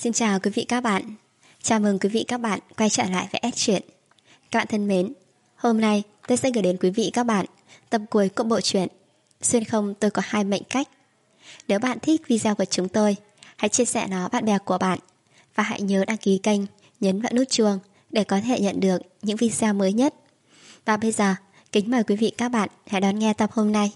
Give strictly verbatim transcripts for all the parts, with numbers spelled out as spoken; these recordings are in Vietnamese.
Xin chào quý vị các bạn. Chào mừng quý vị các bạn quay trở lại với S Truyện. Các bạn thân mến, hôm nay tôi sẽ gửi đến quý vị các bạn tập cuối của bộ truyện Xuyên không tôi có hai mệnh cách. Nếu bạn thích video của chúng tôi, hãy chia sẻ nó bạn bè của bạn và hãy nhớ đăng ký kênh, nhấn vào nút chuông để có thể nhận được những video mới nhất. Và bây giờ, kính mời quý vị các bạn hãy đón nghe tập hôm nay.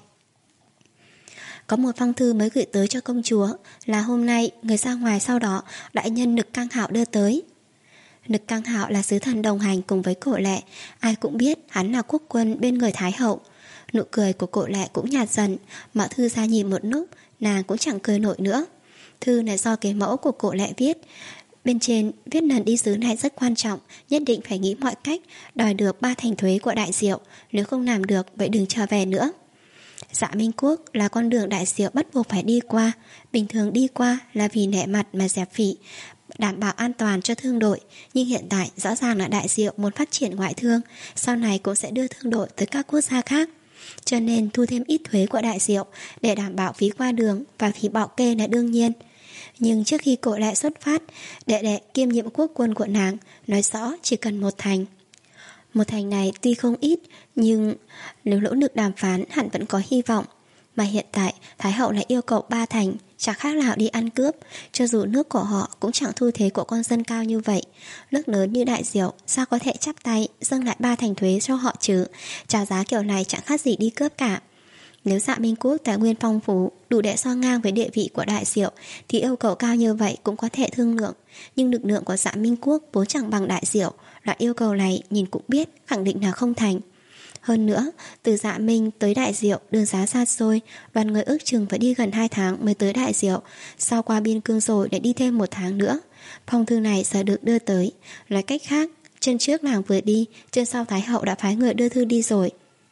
Có một phong thư mới gửi tới cho công chúa là hôm nay người ra ngoài, sau đó đại nhân Nực Căng Hạo đưa tới. Nực Căng Hạo là sứ thần đồng hành cùng với Cổ Lệ, ai cũng biết hắn là quốc quân bên người Thái hậu. Nụ cười của Cổ Lệ cũng nhạt dần, mở thư ra nhìn một lúc, nàng cũng chẳng cười nổi nữa. Thư là do cái mẫu của Cổ Lệ viết. Bên trên viết lần đi sứ này rất quan trọng, nhất định phải nghĩ mọi cách đòi được ba thành thuế của Đại Diệu, nếu không làm được vậy đừng trở về nữa. Dạ Minh Quốc là con đường Đại Diệu bắt buộc phải đi qua. Bình thường đi qua là vì nể mặt mà dẹp phỉ, đảm bảo an toàn cho thương đội. Nhưng hiện tại rõ ràng là Đại Diệu muốn phát triển ngoại thương, sau này cũng sẽ đưa thương đội tới các quốc gia khác, cho nên thu thêm ít thuế của Đại Diệu để đảm bảo phí qua đường và phí bảo kê là đương nhiên. Nhưng trước khi Cổ Lệ xuất phát, đệ đệ kiêm nhiệm quốc quân của nàng nói rõ chỉ cần một thành. Một thành này tuy không ít, nhưng nếu nỗ lực đàm phán hẳn vẫn có hy vọng. Mà hiện tại Thái hậu lại yêu cầu ba thành, chẳng khác nào đi ăn cướp. Cho dù nước của họ cũng chẳng thu thế của con dân cao như vậy, nước lớn như Đại Diệu sao có thể chắp tay dâng lại ba thành thuế cho họ chứ? Trả giá kiểu này chẳng khác gì đi cướp cả. Nếu Dạ Minh Quốc tài nguyên phong phú đủ để so ngang với địa vị của Đại Diệu thì yêu cầu cao như vậy cũng có thể thương lượng. Nhưng lực lượng của Dạ Minh Quốc vốn chẳng bằng Đại Diệu, loại yêu cầu này nhìn cũng biết khẳng định là không thành. Hơn nữa, từ Dạ Minh tới Đại Diệu đường xá xa xôi, đoàn người ước chừng phải đi gần hai tháng mới tới Đại Diệu, sau qua biên cương rồi để đi thêm một tháng nữa. Phong thư này giờ được đưa tới, nói cách khác, chân trước nàng vừa đi, chân sau Thái hậu đã phái người đưa thư đi rồi.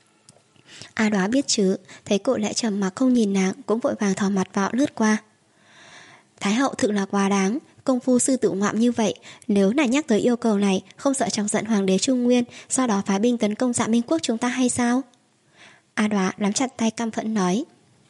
A Đoá biết chứ, thấy Cổ Lệ trầm mặc không nhìn nàng, cũng vội vàng thò mặt vào lướt qua. Thái hậu thực là quá đáng, công phu sư tử ngoạm như vậy, nếu nàng nhắc tới yêu cầu này, không sợ chọc giận hoàng đế Trung Nguyên, sau đó phái binh tấn công Dạ Minh Quốc chúng ta hay sao? A Đoá nắm chặt tay căm phẫn nói.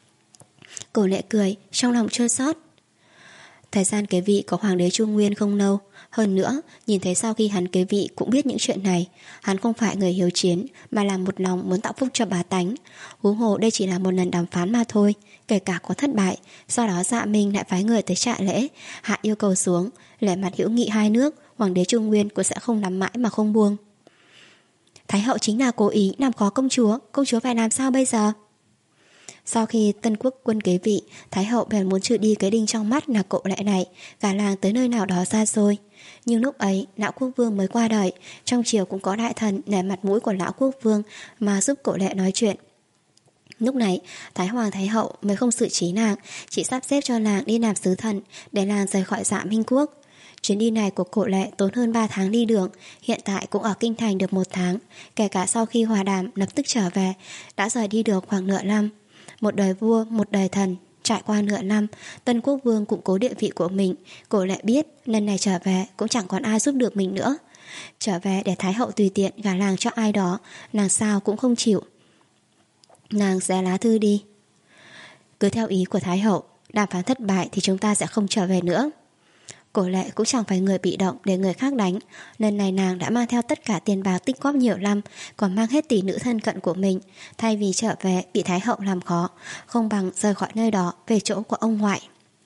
Cổ Lệ cười, trong lòng chua xót. Thời gian kế vị của hoàng đế Trung Nguyên không lâu. Hơn nữa, nhìn thấy sau khi hắn kế vị cũng biết những chuyện này. Hắn không phải người hiếu chiến, mà là một lòng muốn tạo phúc cho bá tánh. Huống hồ đây chỉ là một lần đàm phán mà thôi. Kể cả có thất bại, sau đó Dạ Minh lại phái người tới trại lễ, hạ yêu cầu xuống, lễ mặt hữu nghị hai nước, hoàng đế Trung Nguyên cũng sẽ không nắm mãi mà không buông. Thái hậu chính là cố ý làm khó công chúa, công chúa phải làm sao bây giờ? Sau khi Tân Quốc quân kế vị, Thái hậu bèn muốn trừ đi cái đinh trong mắt là Cổ Lệ này, gả làng tới nơi nào đó xa xôi. Nhưng lúc ấy lão quốc vương mới qua đời, trong triều cũng có đại thần nể mặt mũi của lão quốc vương mà giúp Cổ Lệ nói chuyện. Lúc này Thái hoàng Thái hậu mới không xử trí nàng, chỉ sắp xếp cho nàng đi làm sứ thần để nàng rời khỏi Dạ Minh Quốc. Chuyến đi này của Cổ Lệ tốn hơn ba tháng đi đường, hiện tại cũng ở kinh thành được một tháng, kể cả sau khi hòa đàm lập tức trở về, đã rời đi được khoảng nửa năm. Một đời vua, một đời thần, trải qua nửa năm, Tân Quốc vương củng cố địa vị của mình. Cổ Lệ biết lần này trở về cũng chẳng còn ai giúp được mình nữa. Trở về để Thái hậu tùy tiện gả làng cho ai đó, nàng sao cũng không chịu. Nàng xé lá thư đi. Cứ theo ý của Thái hậu, đàm phán thất bại thì chúng ta sẽ không trở về nữa. Cổ Lệ cũng chẳng phải người bị động để người khác đánh. Lần này nàng đã mang theo tất cả tiền bạc tích góp nhiều năm, còn mang hết tỷ nữ thân cận của mình. Thay vì trở về bị Thái hậu làm khó, không bằng rời khỏi nơi đó về chỗ của ông ngoại.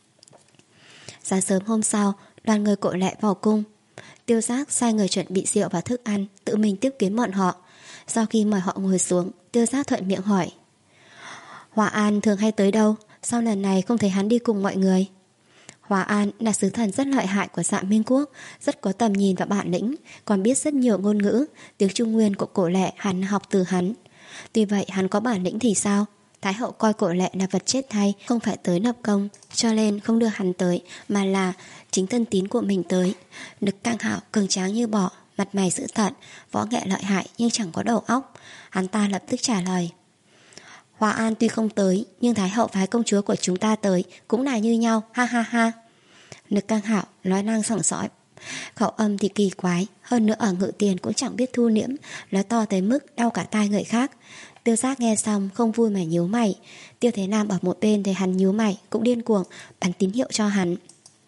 Sáng sớm hôm sau, đoàn người Cổ Lệ vào cung. Tiêu Giác sai người chuẩn bị rượu và thức ăn, tự mình tiếp kiến bọn họ. Sau khi mời họ ngồi xuống, Tiêu Giác thuận miệng hỏi: Hòa An thường hay tới đâu? Sau lần này không thấy hắn đi cùng mọi người? Hòa An là sứ thần rất lợi hại của Dạ Minh Quốc, rất có tầm nhìn và bản lĩnh, còn biết rất nhiều ngôn ngữ. Tiếng Trung Nguyên của Cổ Lệ hắn học từ hắn. Tuy vậy hắn có bản lĩnh thì sao? Thái hậu coi Cổ Lệ là vật chết thay, không phải tới nộp công, cho nên không đưa hắn tới, mà là chính thân tín của mình tới. Nực Căng Hạo cường tráng như bọ, mặt mày dữ tợn, võ nghệ lợi hại nhưng chẳng có đầu óc. Hắn ta lập tức trả lời: Hòa An tuy không tới, nhưng Thái hậu phái công chúa của chúng ta tới cũng là như nhau, ha ha ha. Nực Căng Hạo nói năng sảng sỏi, khẩu âm thì kỳ quái, hơn nữa ở Ngự Tiền cũng chẳng biết thu liễm, nói to tới mức đau cả tai người khác. Tiêu Giác nghe xong không vui mà nhíu mày. Tiêu Thế Nam ở một bên thấy hắn nhíu mày cũng điên cuồng bắn tín hiệu cho hắn.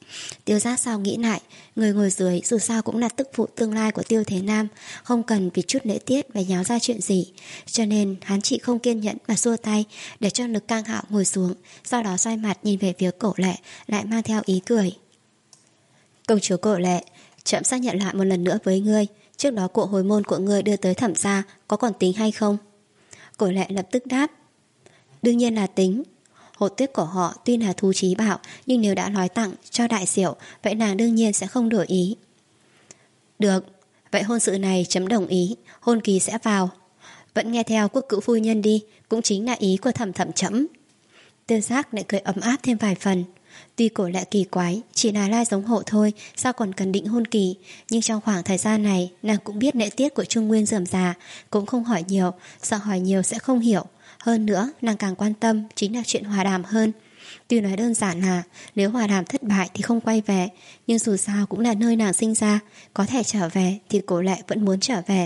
Tiêu Giác sao nghĩ lại, người ngồi dưới dù sao cũng là tức phụ tương lai của Tiêu Thế Nam, không cần vì chút lễ tiết và nháo ra chuyện gì, cho nên hắn chỉ không kiên nhẫn mà xua tay để cho Lực Cang Hạo ngồi xuống, sau đó xoay mặt nhìn về phía Cổ Lệ, lại mang theo ý cười. Công chúa Cổ Lệ, trẫm xác nhận lại một lần nữa với ngươi, trước đó cuộc hồi môn của ngươi đưa tới thẩm gia có còn tính hay không? Cổ Lệ lập tức đáp, đương nhiên là tính. Hộ tuyết của họ tuy là thú trí bạo, nhưng nếu đã nói tặng cho đại diệu, vậy nàng đương nhiên sẽ không đổi ý. Được, vậy hôn sự này chấm đồng ý, hôn kỳ sẽ vào. Vẫn nghe theo quốc cữu phu nhân đi, cũng chính là ý của thẩm thẩm chấm. Tiêu Giác lại cười ấm áp thêm vài phần. Tuy Cổ Lệ kỳ quái, chỉ là lai giống hộ thôi, sao còn cần định hôn kỳ, nhưng trong khoảng thời gian này nàng cũng biết lễ tiết của Trung Nguyên rườm rà, cũng không hỏi nhiều, sợ hỏi nhiều sẽ không hiểu. Hơn nữa, nàng càng quan tâm chính là chuyện hòa đàm hơn. Tuy nói đơn giản là nếu hòa đàm thất bại thì không quay về, nhưng dù sao cũng là nơi nàng sinh ra, có thể trở về thì Cổ Lệ vẫn muốn trở về.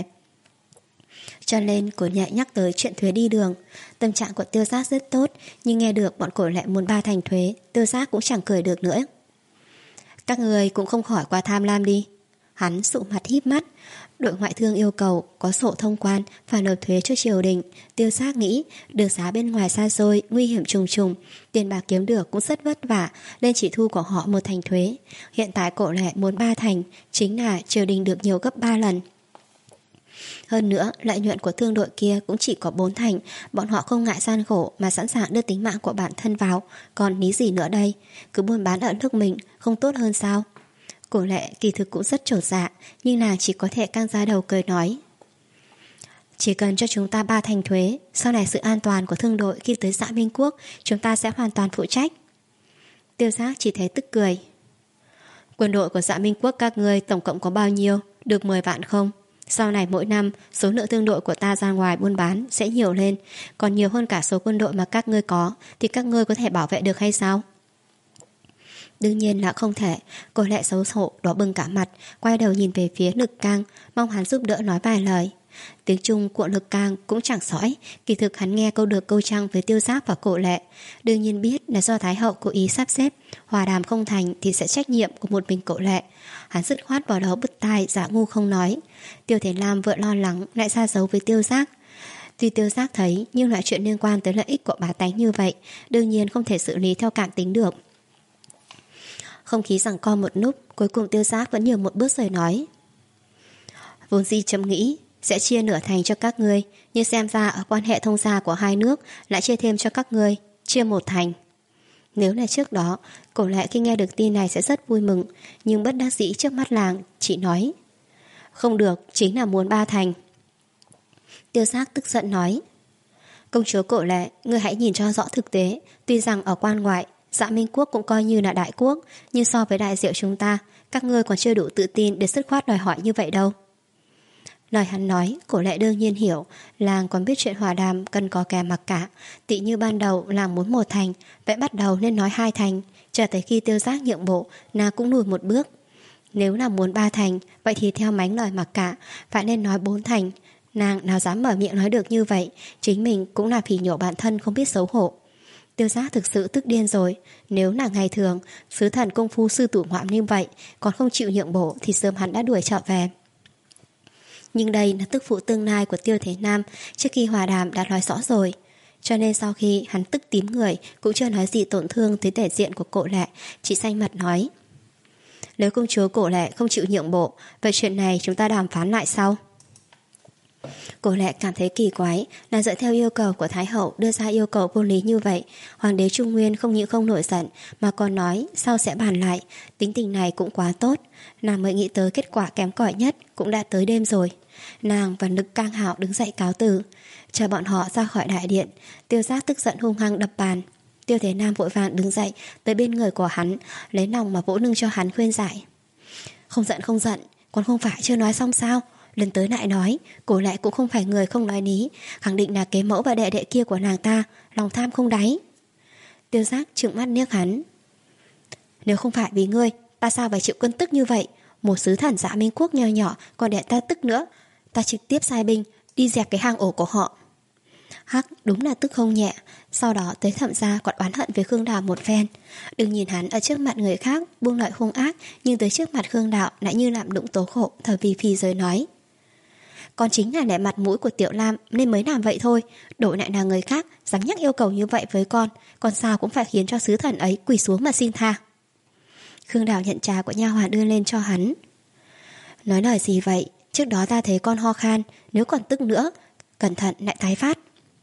Cho nên Cổ Lệ nhắc tới chuyện thuế đi đường. Tâm trạng của Tiêu Giác rất tốt, nhưng nghe được bọn Cổ Lệ muốn ba thành thuế, Tiêu Giác cũng chẳng cười được nữa. Các người cũng không khỏi quá tham lam đi. Hắn sụ mặt híp mắt. Đội ngoại thương yêu cầu có sổ thông quan, phải nộp thuế cho triều đình. Tiêu Giác nghĩ đường xá bên ngoài xa xôi, nguy hiểm trùng trùng, tiền bạc kiếm được cũng rất vất vả, nên chỉ thu của họ một thành thuế. Hiện tại Cổ Lệ muốn ba thành, chính là triều đình được nhiều gấp ba lần. Hơn nữa, lợi nhuận của thương đội kia cũng chỉ có bốn thành, bọn họ không ngại gian khổ mà sẵn sàng đưa tính mạng của bản thân vào, còn lý gì nữa đây? Cứ buôn bán ở nước mình, không tốt hơn sao? Cổ Lệ kỳ thực cũng rất chột dạ, nhưng nàng chỉ có thể căng ra đầu cười nói. Chỉ cần cho chúng ta ba thành thuế, sau này sự an toàn của thương đội khi tới Dạ Minh Quốc, chúng ta sẽ hoàn toàn phụ trách. Tiêu Giác chỉ thấy tức cười. Quân đội của Dạ Minh Quốc các ngươi tổng cộng có bao nhiêu? Được mười vạn không? Sau này mỗi năm, số lượng thương đội của ta ra ngoài buôn bán sẽ nhiều lên, còn nhiều hơn cả số quân đội mà các ngươi có, thì các ngươi có thể bảo vệ được hay sao? Đương nhiên là không thể. Cô Lệ xấu hổ đỏ bừng cả mặt, quay đầu nhìn về phía Lực Cang, mong hắn giúp đỡ nói vài lời. Tiếng Trung của Lực Cang cũng chẳng sõi, kỳ thực hắn nghe câu được câu trăng với Tiêu Giác và Cổ Lệ, đương nhiên biết là do Thái hậu cố ý sắp xếp, hòa đàm không thành thì sẽ trách nhiệm của một mình Cổ Lệ. Hắn dứt khoát vào đầu bứt tai, giả ngu không nói. Tiêu Thế Lam vừa lo lắng lại ra dấu với Tiêu Giác. Tuy Tiêu Giác thấy, nhưng loại chuyện liên quan tới lợi ích của bá tánh như vậy, đương nhiên không thể xử lý theo cảm tính được. Không khí giằng co một lúc, cuối cùng Tiêu Giác vẫn nhường một bước rồi nói. Vốn dĩ chấm nghĩ sẽ chia nửa thành cho các ngươi, nhưng xem ra ở quan hệ thông gia của hai nước lại chia thêm cho các ngươi, chia một thành. Nếu là trước đó, Cổ Lệ khi nghe được tin này sẽ rất vui mừng, nhưng bất đắc dĩ trước mắt làng, chị nói. Không được, chính là muốn ba thành. Tiêu Giác tức giận nói. Công chúa Cổ Lệ, ngươi hãy nhìn cho rõ thực tế, tuy rằng ở quan ngoại, Dạ Minh Quốc cũng coi như là đại quốc, nhưng so với đại diệu chúng ta, các ngươi còn chưa đủ tự tin để dứt khoát đòi hỏi như vậy đâu. Lời hắn nói, Cổ Lệ đương nhiên hiểu, làng còn biết chuyện hòa đàm cần có kẻ mặc cả. Tị như ban đầu làng muốn một thành, vậy bắt đầu nên nói hai thành, chờ tới khi Tiêu Giác nhượng bộ, nàng cũng lùi một bước. Nếu là muốn ba thành, vậy thì theo mánh lời mặc cả, phải nên nói bốn thành. Nàng nào dám mở miệng nói được như vậy, chính mình cũng là phỉ nhổ bản thân không biết xấu hổ. Tiêu Giác thực sự tức điên rồi. Nếu là ngày thường, sứ thần công phu sư tử ngoạm như vậy, còn không chịu nhượng bộ thì sớm hắn đã đuổi trở về. Nhưng đây là tức phụ tương lai của Tiêu Thế Nam, trước khi hòa đàm đã nói rõ rồi. Cho nên sau khi hắn tức tím người, cũng chưa nói gì tổn thương tới thể diện của Cổ Lệ, chỉ xanh mặt nói. Nếu công chúa Cổ Lệ không chịu nhượng bộ, vậy chuyện này chúng ta đàm phán lại sau. Cổ Lệ cảm thấy kỳ quái, là dựa theo yêu cầu của Thái hậu đưa ra yêu cầu vô lý như vậy. Hoàng đế Trung Nguyên không những không nổi giận, mà còn nói sau sẽ bàn lại. Tính tình này cũng quá tốt. Nàng mới nghĩ tới kết quả kém cỏi nhất, cũng đã tới đêm rồi. Nàng và Lực Cang Hạo đứng dậy cáo từ, chờ bọn họ ra khỏi đại điện. Tiêu Giác tức giận hung hăng đập bàn. Tiêu Thế Nam vội vàng đứng dậy tới bên người của hắn, lấy lòng mà vỗ lưng cho hắn khuyên giải. Không giận không giận, còn không phải chưa nói xong sao? Lần tới lại nói, Cổ Lệ cũng không phải người không nói lý, khẳng định là kế mẫu và đệ đệ kia của nàng ta, lòng tham không đáy. Tiêu Giác trừng mắt liếc hắn. Nếu không phải vì ngươi, ta sao phải chịu cơn tức như vậy? Một sứ thần Dạ Minh Quốc nho nhỏ còn để ta tức nữa, ta trực tiếp sai binh đi dẹp cái hang ổ của họ. Hắc đúng là tức không nhẹ. Sau đó tới thẩm gia còn oán hận với Khương Đào một phen. Đừng nhìn hắn ở trước mặt người khác buông lời hung ác, nhưng tới trước mặt Khương Đào lại như làm đụng tố khổ, thở phì phì rồi nói: Con chính là để mặt mũi của Tiểu Lam nên mới làm vậy thôi. Đổi lại là người khác dám nhắc yêu cầu như vậy với con, con sao cũng phải khiến cho sứ thần ấy quỳ xuống mà xin tha. Khương Đào nhận trà của nha hoàn đưa lên cho hắn. Nói lời gì vậy? Trước đó ta thấy con ho khan, nếu còn tức nữa cẩn thận lại tái phát.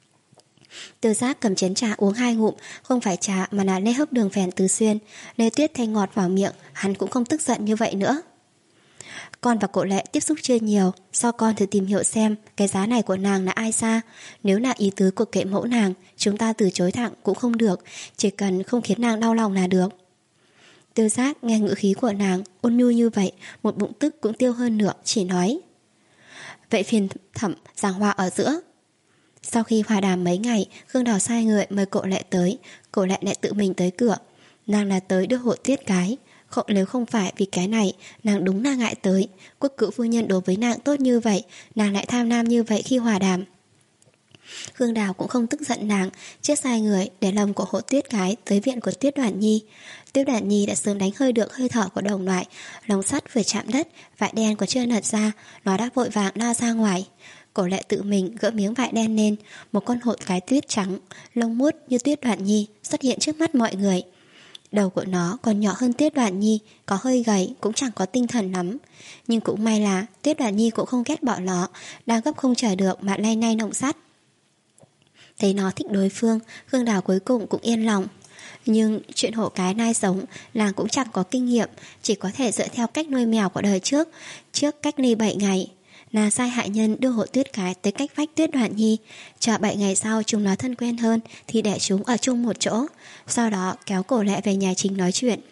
Tư Giác cầm chén trà uống hai ngụm, không phải trà mà là lê hấp đường phèn Từ Xuyên. Lê Tuyết thanh ngọt vào miệng, hắn cũng không tức giận như vậy nữa. Con và Cổ Lệ tiếp xúc chưa nhiều, sau con thử tìm hiểu xem cái giá này của nàng là ai ra. Nếu là ý tứ của kệ mẫu nàng, chúng ta từ chối thẳng cũng không được, chỉ cần không khiến nàng đau lòng là được. Tư Giác nghe ngữ khí của nàng ôn nhu như vậy, một bụng tức cũng tiêu hơn nửa, chỉ nói: Vậy phiền thẩm giảng hòa ở giữa. Sau khi hòa đàm mấy ngày, Khương Đào sai người mời Cổ Lệ tới. Cổ Lệ lại tự mình tới cửa. Nàng là tới đưa hộ Tuyết cái. Không, nếu không phải vì cái này, nàng đúng là ngại tới. Quốc cữu phu nhân đối với nàng tốt như vậy, nàng lại tham lam như vậy khi hòa đàm. Khương Đào cũng không tức giận nàng, chết sai người để lòng của hộ Tuyết cái tới viện của Tuyết Đoản Nhi. Tuyết Đoản Nhi đã sớm đánh hơi được hơi thở của đồng loại, lồng sắt vừa chạm đất, vải đen còn chưa nở ra, nó đã vội vàng lao ra ngoài. Cổ Lệ tự mình gỡ miếng vải đen lên, một con hộ cái tuyết trắng, lông mút như Tuyết Đoản Nhi xuất hiện trước mắt mọi người. Đầu của nó còn nhỏ hơn Tuyết Đoản Nhi, có hơi gầy, cũng chẳng có tinh thần lắm. Nhưng cũng may là Tuyết Đoản Nhi cũng không ghét bỏ nó, đang gấp không chờ được mà lay nay nồng sắt. Thấy nó thích đối phương, Khương Đào cuối cùng cũng yên lòng. Nhưng chuyện hộ cái nai giống, nàng cũng chẳng có kinh nghiệm, chỉ có thể dựa theo cách nuôi mèo của đời trước. Trước cách ly bảy ngày, nàng sai hạ nhân đưa hộ Tuyết cái tới cách vách Tuyết Đoản Nhi. Chờ bảy ngày sau chúng nó thân quen hơn thì để chúng ở chung một chỗ. Sau đó kéo Cổ Lệ về nhà chính nói chuyện.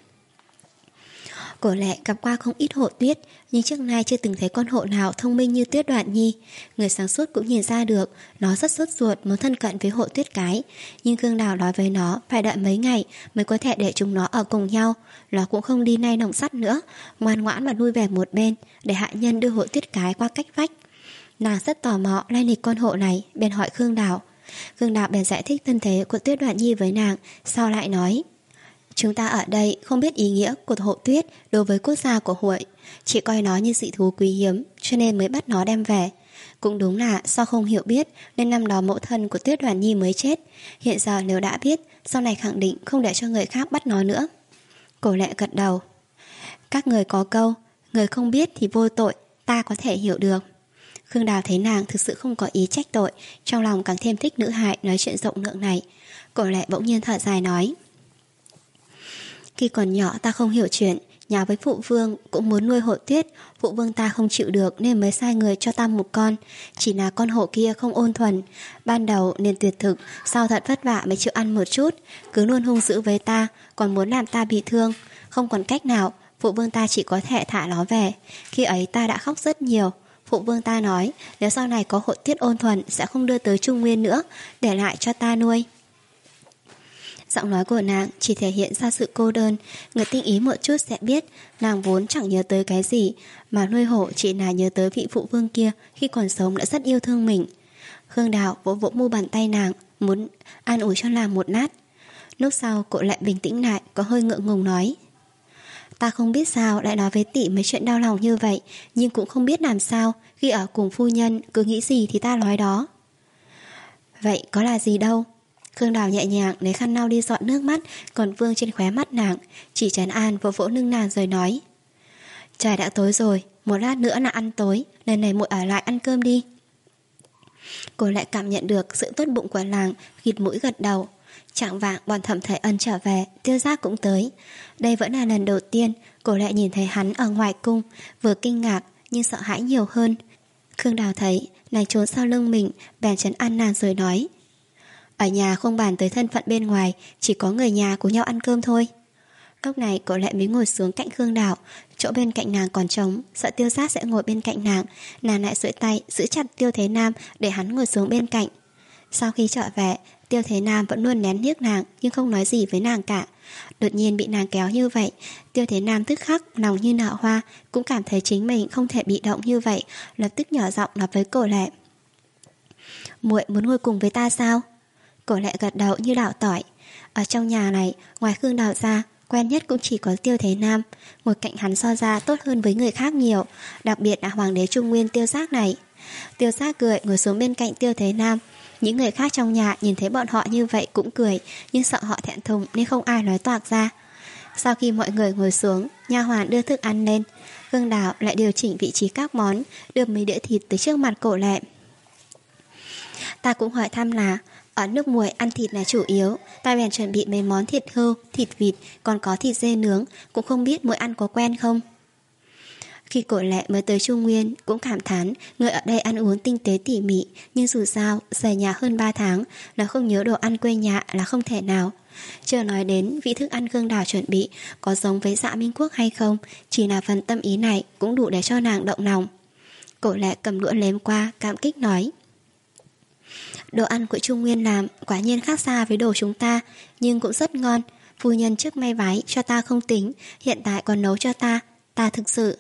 Cổ Lệ gặp qua không ít hộ tuyết, nhưng trước nay chưa từng thấy con hộ nào thông minh như Tuyết Đoản Nhi. Người sáng suốt cũng nhìn ra được nó rất sốt ruột muốn thân cận với hộ Tuyết cái. Nhưng Khương Đào nói với nó phải đợi mấy ngày mới có thể để chúng nó ở cùng nhau. Nó cũng không đi nay nồng sắt nữa, ngoan ngoãn mà lui về một bên để hạ nhân đưa hộ Tuyết cái qua cách vách. Nàng rất tò mò lai lịch con hộ này, bèn hỏi Khương Đào. Khương Đào bèn giải thích thân thế của Tuyết Đoản Nhi với nàng, sau lại nói: Chúng ta ở đây không biết ý nghĩa của hộ Tuyết đối với quốc gia của hội, chỉ coi nó như dị thú quý hiếm, cho nên mới bắt nó đem về. Cũng đúng là do không hiểu biết nên năm đó mẫu thân của Tuyết Đoản Nhi mới chết. Hiện giờ nếu đã biết, sau này khẳng định không để cho người khác bắt nó nữa. Cổ Lệ gật đầu. Các người có câu, người không biết thì vô tội, ta có thể hiểu được. Khương Đào thấy nàng thực sự không có ý trách tội, trong lòng càng thêm thích nữ hài nói chuyện rộng lượng này. Cổ Lệ bỗng nhiên thở dài nói: Khi còn nhỏ ta không hiểu chuyện, nhà với phụ vương cũng muốn nuôi hộ Tuyết. Phụ vương ta không chịu được nên mới sai người cho ta một con. Chỉ là con hộ kia không ôn thuần, ban đầu nên tuyệt thực, sau thật vất vả mới chịu ăn một chút, cứ luôn hung dữ với ta, còn muốn làm ta bị thương. Không còn cách nào, phụ vương ta chỉ có thể thả nó về. Khi ấy ta đã khóc rất nhiều. Phụ vương ta nói nếu sau này có hộ Tuyết ôn thuần sẽ không đưa tới Trung Nguyên nữa, để lại cho ta nuôi. Giọng nói của nàng chỉ thể hiện ra sự cô đơn. Người tinh ý một chút sẽ biết nàng vốn chẳng nhớ tới cái gì, mà nuôi hổ chỉ là nhớ tới vị phụ vương kia khi còn sống đã rất yêu thương mình. Khương Đào vỗ vỗ mu bàn tay nàng, muốn an ủi cho nàng một lát. Lúc sau Cổ Lệ bình tĩnh lại, có hơi ngượng ngùng nói: Ta không biết sao lại nói với tỷ mấy chuyện đau lòng như vậy, nhưng cũng không biết làm sao, khi ở cùng phu nhân cứ nghĩ gì thì ta nói đó. Vậy có là gì đâu. Khương Đào nhẹ nhàng lấy khăn lau đi dọn nước mắt còn vương trên khóe mắt nàng, chỉ trấn an vỗ vỗ lưng nàng rồi nói: Trời đã tối rồi, một lát nữa là ăn tối, lần này muội ở lại ăn cơm đi. Cô lại cảm nhận được sự tốt bụng của nàng, khịt mũi gật đầu. Chạng vạng bọn Thẩm Thải Ân trở về, Tiêu Giác cũng tới. Đây vẫn là lần đầu tiên cô lại nhìn thấy hắn ở ngoài cung, vừa kinh ngạc nhưng sợ hãi nhiều hơn. Khương Đào thấy nàng trốn sau lưng mình, bèn trấn an nàng rồi nói: Ở nhà không bàn tới thân phận bên ngoài, chỉ có người nhà cùng nhau ăn cơm thôi. Lúc này cô lại mới ngồi xuống cạnh Khương Đào. Chỗ bên cạnh nàng còn trống, sợ Tiêu Giác sẽ ngồi bên cạnh nàng, nàng lại duỗi tay giữ chặt Tiêu Thế Nam để hắn ngồi xuống bên cạnh. Sau khi trở về, Tiêu Thế Nam vẫn luôn nén liếc nàng nhưng không nói gì với nàng cả. Đột nhiên bị nàng kéo như vậy, Tiêu Thế Nam tức khắc lòng như nở hoa, cũng cảm thấy chính mình không thể bị động như vậy, lập tức nhỏ giọng nói với Cổ Lệ: Muội muốn ngồi cùng với ta sao? Cổ Lệ gật đầu như đảo tỏi. Ở trong nhà này, ngoài Khương Đào ra, quen nhất cũng chỉ có Tiêu Thế Nam. Ngồi cạnh hắn so ra tốt hơn với người khác nhiều, đặc biệt là hoàng đế Trung Nguyên Tiêu Giác này. Tiêu Giác cười ngồi xuống bên cạnh Tiêu Thế Nam. Những người khác trong nhà nhìn thấy bọn họ như vậy cũng cười, nhưng sợ họ thẹn thùng nên không ai nói toạc ra. Sau khi mọi người ngồi xuống, nha hoàn đưa thức ăn lên. Khương Đào lại điều chỉnh vị trí các món, đưa mấy đĩa thịt tới trước mặt Cổ Lệ. Ta cũng hỏi thăm là ở nước Muội ăn thịt là chủ yếu, ta bèn chuẩn bị mấy món thịt hươu, thịt vịt, còn có thịt dê nướng, cũng không biết Muội ăn có quen không. Khi Cổ Lệ mới tới Trung Nguyên cũng cảm thán người ở đây ăn uống tinh tế tỉ mỉ, nhưng dù sao rời nhà hơn ba tháng, nó không nhớ đồ ăn quê nhà là không thể nào. Chưa nói đến vị thức ăn Khương Đào chuẩn bị có giống với Dạ Minh Quốc hay không, chỉ là phần tâm ý này cũng đủ để cho nàng động lòng. Cổ Lệ cầm đũa nếm qua, cảm kích nói: đồ ăn của Trung Nguyên làm quả nhiên khác xa với đồ chúng ta, nhưng cũng rất ngon. Phu nhân trước may vái cho ta không tính, hiện tại còn nấu cho ta, ta thực sự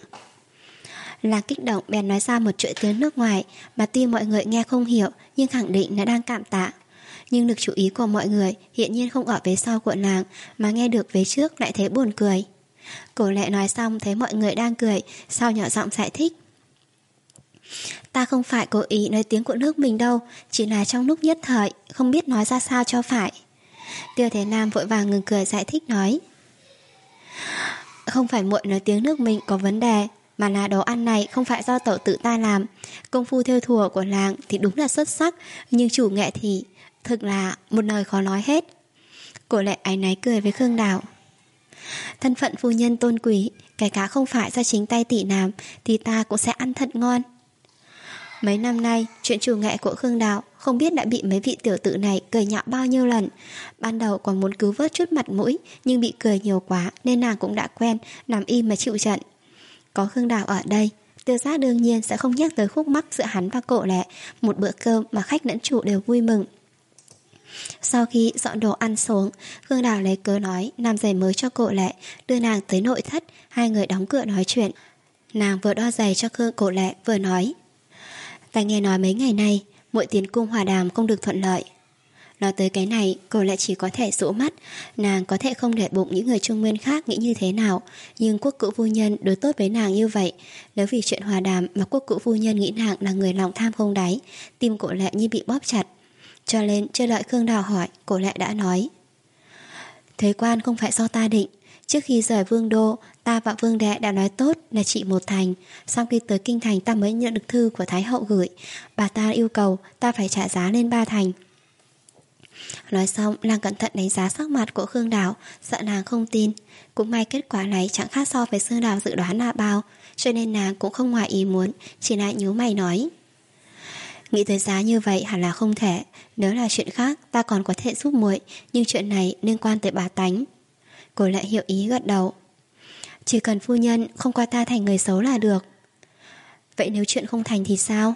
là kích động bèn nói ra một chuỗi tiếng nước ngoài mà tuy mọi người nghe không hiểu nhưng khẳng định là đang cảm tạ. Nhưng lực chú ý của mọi người hiện nhiên không ở phía sau của nàng, mà nghe được phía trước lại thấy buồn cười. Cổ Lệ nói xong thấy mọi người đang cười, sau nhỏ giọng giải thích: ta không phải cố ý nói tiếng của nước mình đâu, chỉ là trong lúc nhất thời không biết nói ra sao cho phải. Tiêu Thế Nam vội vàng ngừng cười giải thích nói: không phải muội nói tiếng nước mình có vấn đề, mà là đồ ăn này không phải do tẩu tự ta làm. Công phu thêu thùa của làng thì đúng là xuất sắc, nhưng chủ nghệ thì thực là một lời khó nói hết. Cổ Lệ áy náy cười với Khương Đào: thân phận phu nhân tôn quý, kể cả không phải do chính tay tỷ làm thì ta cũng sẽ ăn thật ngon. Mấy năm nay, chuyện chủ nghệ của Khương Đào không biết đã bị mấy vị tiểu tử này cười nhạo bao nhiêu lần. Ban đầu còn muốn cứu vớt chút mặt mũi, nhưng bị cười nhiều quá nên nàng cũng đã quen, nằm im mà chịu trận. Có Khương Đào ở đây, Tiêu Giác đương nhiên sẽ không nhắc tới khúc mắc giữa hắn và Cổ Lệ, một bữa cơm mà khách lẫn chủ đều vui mừng. Sau khi dọn đồ ăn xuống, Khương Đào lấy cớ nói làm giày mới cho Cổ Lệ, đưa nàng tới nội thất, hai người đóng cửa nói chuyện. Nàng vừa đo giày cho Khương Cổ Lệ vừa nói: ta nghe nói mấy ngày nay muội tiến cung hòa đàm không được thuận lợi. Nói tới cái này, Cổ Lệ chỉ có thể rũ mắt. Nàng có thể không để bụng những người Trung Nguyên khác nghĩ như thế nào, nhưng quốc cữu phu nhân đối tốt với nàng như vậy, nếu vì chuyện hòa đàm mà quốc cữu phu nhân nghĩ nàng là người lòng tham không đáy, tim Cổ Lệ như bị bóp chặt. Cho nên chưa đợi Khương Đào hỏi, Cổ Lệ đã nói: thế quan không phải do ta định. Trước khi rời vương đô, ta và vương đệ đã nói tốt là trị một thành. Sau khi tới kinh thành ta mới nhận được thư của Thái hậu gửi, bà ta yêu cầu ta phải trả giá lên ba thành. Nói xong, nàng cẩn thận đánh giá sắc mặt của Khương Đào, sợ nàng không tin. Cũng may kết quả này chẳng khác so với Khương Đào dự đoán là bao, cho nên nàng cũng không ngoài ý muốn, chỉ lại nhíu mày nói: nghĩ tới giá như vậy hẳn là không thể. Nếu là chuyện khác ta còn có thể giúp muội, nhưng chuyện này liên quan tới bà tánh. Cổ Lệ hiểu ý gật đầu: chỉ cần phu nhân không coi ta thành người xấu là được. Vậy nếu chuyện không thành thì sao?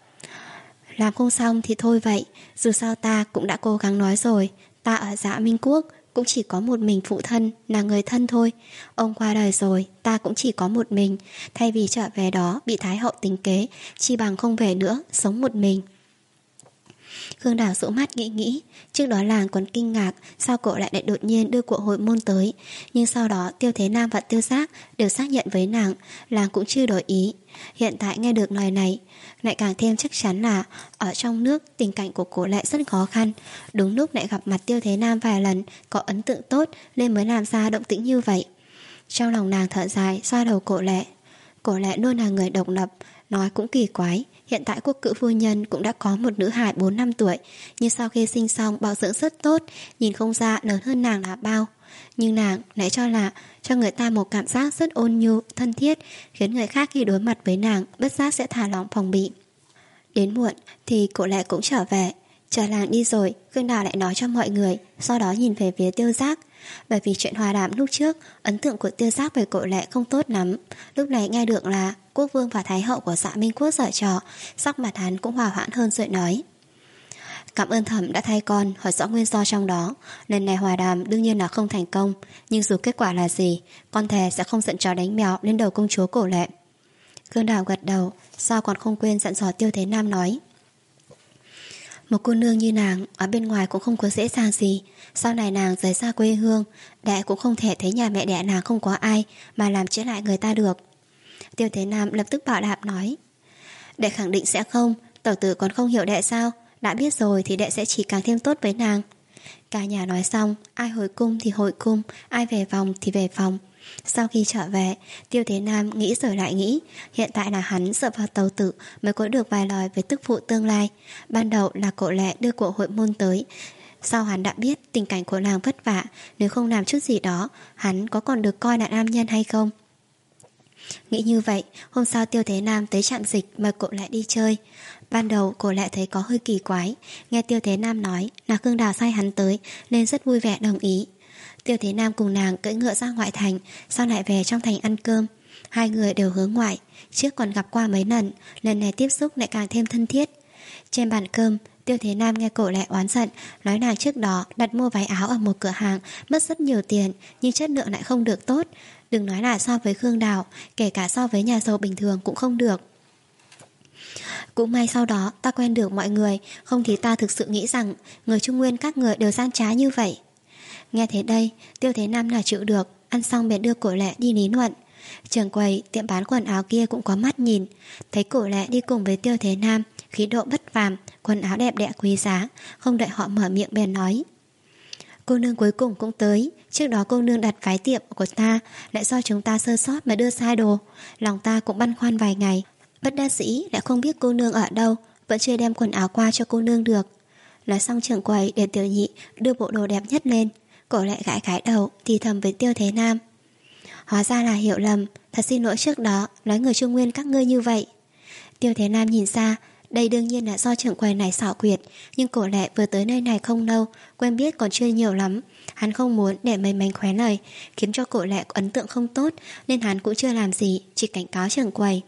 Làm không xong thì thôi vậy. Dù sao ta cũng đã cố gắng nói rồi, ta ở Dạ Minh Quốc cũng chỉ có một mình phụ thân, là người thân thôi. Ông qua đời rồi, ta cũng chỉ có một mình. Thay vì trở về đó bị Thái hậu tính kế, chi bằng không về nữa, sống một mình. Khương Đào rũ mắt nghĩ nghĩ. Trước đó làng còn kinh ngạc sao Cổ lại lại đột nhiên đưa của hồi môn tới, nhưng sau đó Tiêu Thế Nam và Tiêu Giác đều xác nhận với nàng, làng cũng chưa đổi ý. Hiện tại nghe được lời này lại càng thêm chắc chắn là ở trong nước tình cảnh của Cổ Lệ rất khó khăn. Đúng lúc lại gặp mặt Tiêu Thế Nam vài lần, có ấn tượng tốt nên mới làm ra động tĩnh như vậy. Trong lòng nàng thở dài, xoa đầu Cổ Lệ. Cổ Lệ luôn là người độc lập, nói cũng kỳ quái. Hiện tại quốc cữu phu nhân cũng đã có một nữ hài bốn năm tuổi, nhưng sau khi sinh xong bảo dưỡng rất tốt, nhìn không ra lớn hơn nàng là bao. Nhưng nàng lại cho là cho người ta một cảm giác rất ôn nhu, thân thiết, khiến người khác khi đối mặt với nàng bất giác sẽ thả lỏng phòng bị. Đến muộn thì Cổ Lệ cũng trở về. Chờ làng đi rồi, Khương Đào lại nói cho mọi người, sau đó nhìn về phía Tiêu Giác. Bởi vì chuyện hòa đàm lúc trước, ấn tượng của Tiêu Giác về Cổ Lệ không tốt lắm. Lúc này nghe được là quốc vương và thái hậu của Dạ Minh Quốc giở trò, sắc mặt hắn cũng hòa hoãn hơn rồi nói: cảm ơn thẩm đã thay con hỏi rõ nguyên do trong đó. Lần này hòa đàm đương nhiên là không thành công, nhưng dù kết quả là gì, con thề sẽ không giận chó đánh mèo lên đầu công chúa Cổ Lệ. Khương Đào gật đầu, sao còn không quên dặn dò Tiêu Thế Nam nói: Một cô nương như nàng ở bên ngoài cũng không có dễ dàng gì. Sau này nàng rời xa quê hương, đệ cũng không thể thấy nhà mẹ đẻ nàng không có ai mà làm chết lại người ta được. Tiêu Thế Nam lập tức bảo đảm nói: Đệ khẳng định sẽ không. Tẩu tử còn không hiểu đệ sao? Đã biết rồi thì đệ sẽ chỉ càng thêm tốt với nàng. Cả nhà nói xong, ai hồi cung thì hồi cung, ai về phòng thì về phòng. Sau khi trở về, Tiêu Thế Nam nghĩ rồi lại nghĩ, hiện tại là hắn dựa vào tàu tử mới có được vài lời với tức phụ tương lai. Ban đầu là Cổ Lệ đưa của hội môn tới, sau hắn đã biết tình cảnh của nàng vất vả, nếu không làm chút gì đó, hắn có còn được coi là nam nhân hay không? Nghĩ như vậy, hôm sau Tiêu Thế Nam tới trạm dịch mời Cổ Lệ đi chơi. Ban đầu Cổ Lệ thấy có hơi kỳ quái, nghe Tiêu Thế Nam nói là Khương Đào sai hắn tới nên rất vui vẻ đồng ý. Tiêu Thế Nam cùng nàng cưỡi ngựa ra ngoại thành, sau lại về trong thành ăn cơm. Hai người đều hướng ngoại, trước còn gặp qua mấy lần, lần này tiếp xúc lại càng thêm thân thiết. Trên bàn cơm, Tiêu Thế Nam nghe Cổ Lệ oán giận, nói nàng trước đó đặt mua váy áo ở một cửa hàng mất rất nhiều tiền, nhưng chất lượng lại không được tốt. Đừng nói là so với Khương Đào, kể cả so với nhà giàu bình thường cũng không được. Cũng may sau đó ta quen được mọi người, không thì ta thực sự nghĩ rằng người Trung Nguyên các người đều gian trá như vậy. Nghe thế đây, Tiêu Thế Nam là chịu được, ăn xong bèn đưa Cổ Lệ đi lý luận. Trường quầy tiệm bán quần áo kia cũng có mắt nhìn, thấy Cổ Lệ đi cùng với Tiêu Thế Nam, khí độ bất phàm, quần áo đẹp đẽ quý giá, không đợi họ mở miệng bèn nói: Cô nương cuối cùng cũng tới. Trước đó cô nương đặt váy tiệm của ta, lại do chúng ta sơ sót mà đưa sai đồ. Lòng ta cũng băn khoăn vài ngày, bất đắc dĩ đã không biết cô nương ở đâu, vẫn chưa đem quần áo qua cho cô nương được. Nói xong trưởng quầy để Tiểu Nhị đưa bộ đồ đẹp nhất lên. Cổ Lệ gãi gãi đầu thì thầm với Tiêu Thế Nam: Hóa ra là hiểu lầm, thật xin lỗi trước đó nói người Trung Nguyên các ngươi như vậy. Tiêu Thế Nam nhìn ra, đây đương nhiên là do trưởng quầy này xảo quyệt, nhưng Cổ Lệ vừa tới nơi này không lâu, quen biết còn chưa nhiều lắm. Hắn không muốn để mấy mánh khóe lời khiến cho Cổ Lệ có ấn tượng không tốt, nên hắn cũng chưa làm gì, chỉ cảnh cáo trưởng quầy: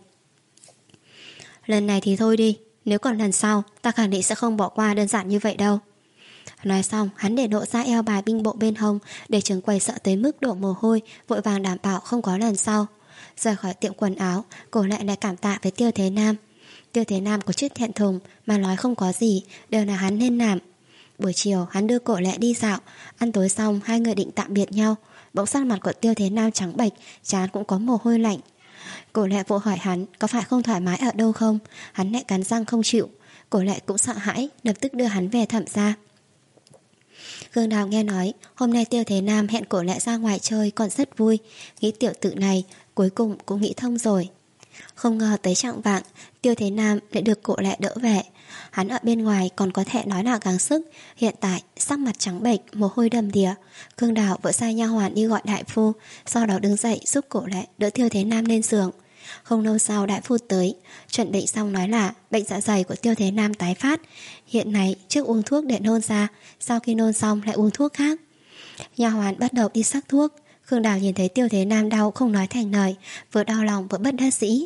Lần này thì thôi đi, nếu còn lần sau ta khẳng định sẽ không bỏ qua đơn giản như vậy đâu. Nói xong, hắn để lộ ra eo bài binh bộ bên hông, để trưởng quầy sợ tới mức đổ mồ hôi, vội vàng đảm bảo không có lần sau. Rời khỏi tiệm quần áo, Cổ Lệ lại cảm tạ với Tiêu Thế Nam. Tiêu Thế Nam có chút thẹn thùng mà nói không có gì, đều là hắn nên làm. Buổi chiều hắn đưa Cổ Lệ đi dạo, ăn tối xong hai người định tạm biệt nhau. Bỗng sắc mặt của Tiêu Thế Nam trắng bệch, trán cũng có mồ hôi lạnh. Cổ Lệ vội hỏi hắn có phải không thoải mái ở đâu không. Hắn lại cắn răng không chịu. Cổ Lệ cũng sợ hãi, lập tức đưa hắn về Thẩm gia. Khương Đào nghe nói hôm nay Tiêu Thế Nam hẹn Cổ Lệ ra ngoài chơi còn rất vui, nghĩ tiểu tử này cuối cùng cũng nghĩ thông rồi. Không ngờ tới trạng vạng, Tiêu Thế Nam lại được Cổ Lệ đỡ về. Hắn ở bên ngoài còn có thể nói là gắng sức, hiện tại sắc mặt trắng bệch, mồ hôi đầm đìa. Khương Đào vội sai nha hoàn đi gọi đại phu, sau đó đứng dậy giúp Cổ Lệ đỡ Tiêu Thế Nam lên giường. Không lâu sau đại phu tới, chuẩn bị xong nói là bệnh dạ dày của Tiêu Thế Nam tái phát. Hiện nay trước uống thuốc để nôn ra, sau khi nôn xong lại uống thuốc khác. Nha hoàn bắt đầu đi sắc thuốc. Khương Đào nhìn thấy Tiêu Thế Nam đau không nói thành lời, vừa đau lòng vừa bất đắc dĩ.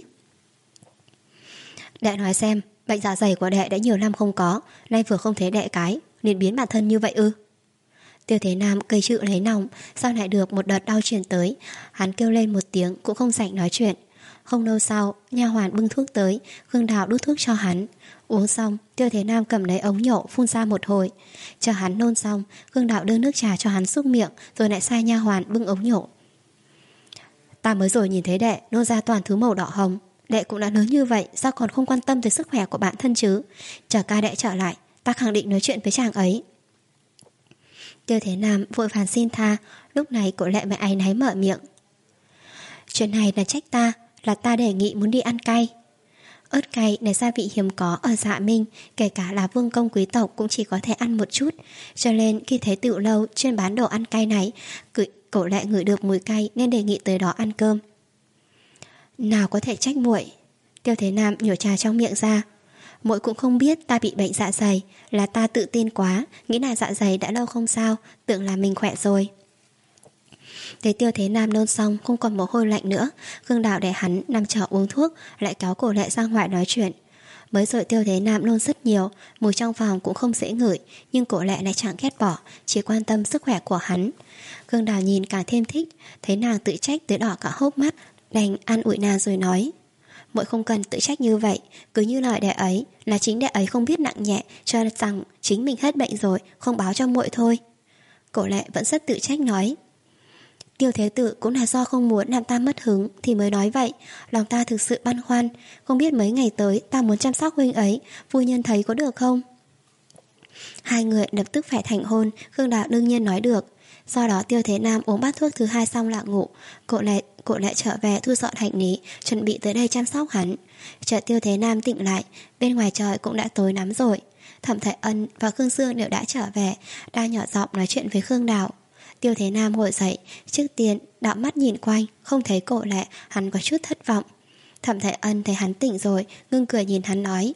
Đệ nói xem, bệnh dạ dày của đệ đã nhiều năm không có, nay vừa không thấy đệ cái liền biến bản thân như vậy ư? Tiêu Thế Nam cây chữ lấy lòng, sao lại được một đợt đau truyền tới. Hắn kêu lên một tiếng cũng không rảnh nói chuyện. Không lâu sau, nha hoàn bưng thuốc tới, Khương Đào đút thuốc cho hắn. Uống xong, Tiêu Thế Nam cầm lấy ống nhổ phun ra một hồi. Chờ hắn nôn xong, Khương Đào đưa nước trà cho hắn xúc miệng, rồi lại sai nha hoàn bưng ống nhổ. Ta mới rồi nhìn thấy đệ nôn ra toàn thứ màu đỏ hồng. Đệ cũng đã lớn như vậy, sao còn không quan tâm tới sức khỏe của bản thân chứ? Chờ ca đệ trở lại, ta khẳng định nói chuyện với chàng ấy. Tiêu Thế Nam vội vàng xin tha. Lúc này Cổ Lệ mới áy náy mở miệng: Chuyện này là trách ta, là ta đề nghị muốn đi ăn cay. Ớt cay là gia vị hiếm có ở Dạ Minh, kể cả là vương công quý tộc cũng chỉ có thể ăn một chút. Cho nên khi thấy tiểu lâu chuyên bán đồ ăn cay này, Cổ Lệ ngửi được mùi cay nên đề nghị tới đó ăn cơm. Nào có thể trách muội. Tiêu Thế Nam nhổ trà trong miệng ra. Muội cũng không biết ta bị bệnh dạ dày, là ta tự tin quá, nghĩ là dạ dày đã lâu không sao, tưởng là mình khỏe rồi. Thấy Tiêu Thế Nam nôn xong không còn mồ hôi lạnh nữa, Khương Đào để hắn nằm chờ uống thuốc, lại kéo Cổ Lệ ra ngoài nói chuyện. Mới rồi Tiêu Thế Nam nôn rất nhiều, mùi trong phòng cũng không dễ ngửi, nhưng Cổ Lệ lại chẳng ghét bỏ, chỉ quan tâm sức khỏe của hắn. Khương Đào nhìn càng thêm thích, thấy nàng tự trách tới đỏ cả hốc mắt, đành an ủi nàng rồi nói: muội không cần tự trách như vậy. Cứ như lời đệ ấy, là chính đệ ấy không biết nặng nhẹ, cho rằng chính mình hết bệnh rồi, không báo cho muội thôi. Cổ Lệ vẫn rất tự trách nói. Tiêu Thế Tử cũng là do không muốn làm ta mất hứng thì mới nói vậy. Lòng ta thực sự băn khoăn, không biết mấy ngày tới ta muốn chăm sóc huynh ấy, phu nhân thấy có được không? Hai người lập tức phải thành hôn, Khương Đào đương nhiên nói được. Sau đó Tiêu Thế Nam uống bát thuốc thứ hai xong lạ ngủ. Cổ Lệ, cổ Lệ trở về thu dọn hành lý, chuẩn bị tới đây chăm sóc hắn. Chợt Tiêu Thế Nam tỉnh lại, bên ngoài trời cũng đã tối lắm rồi. Thẩm Thải Ân và Khương Dương đều đã trở về, đang nhỏ giọng nói chuyện với Khương Đào. Tiêu Thế Nam ngồi dậy, trước tiên đảo mắt nhìn quanh, không thấy Cổ Lệ, hắn có chút thất vọng. Thẩm Thải Ân thấy hắn tỉnh rồi, ngưng cười nhìn hắn nói.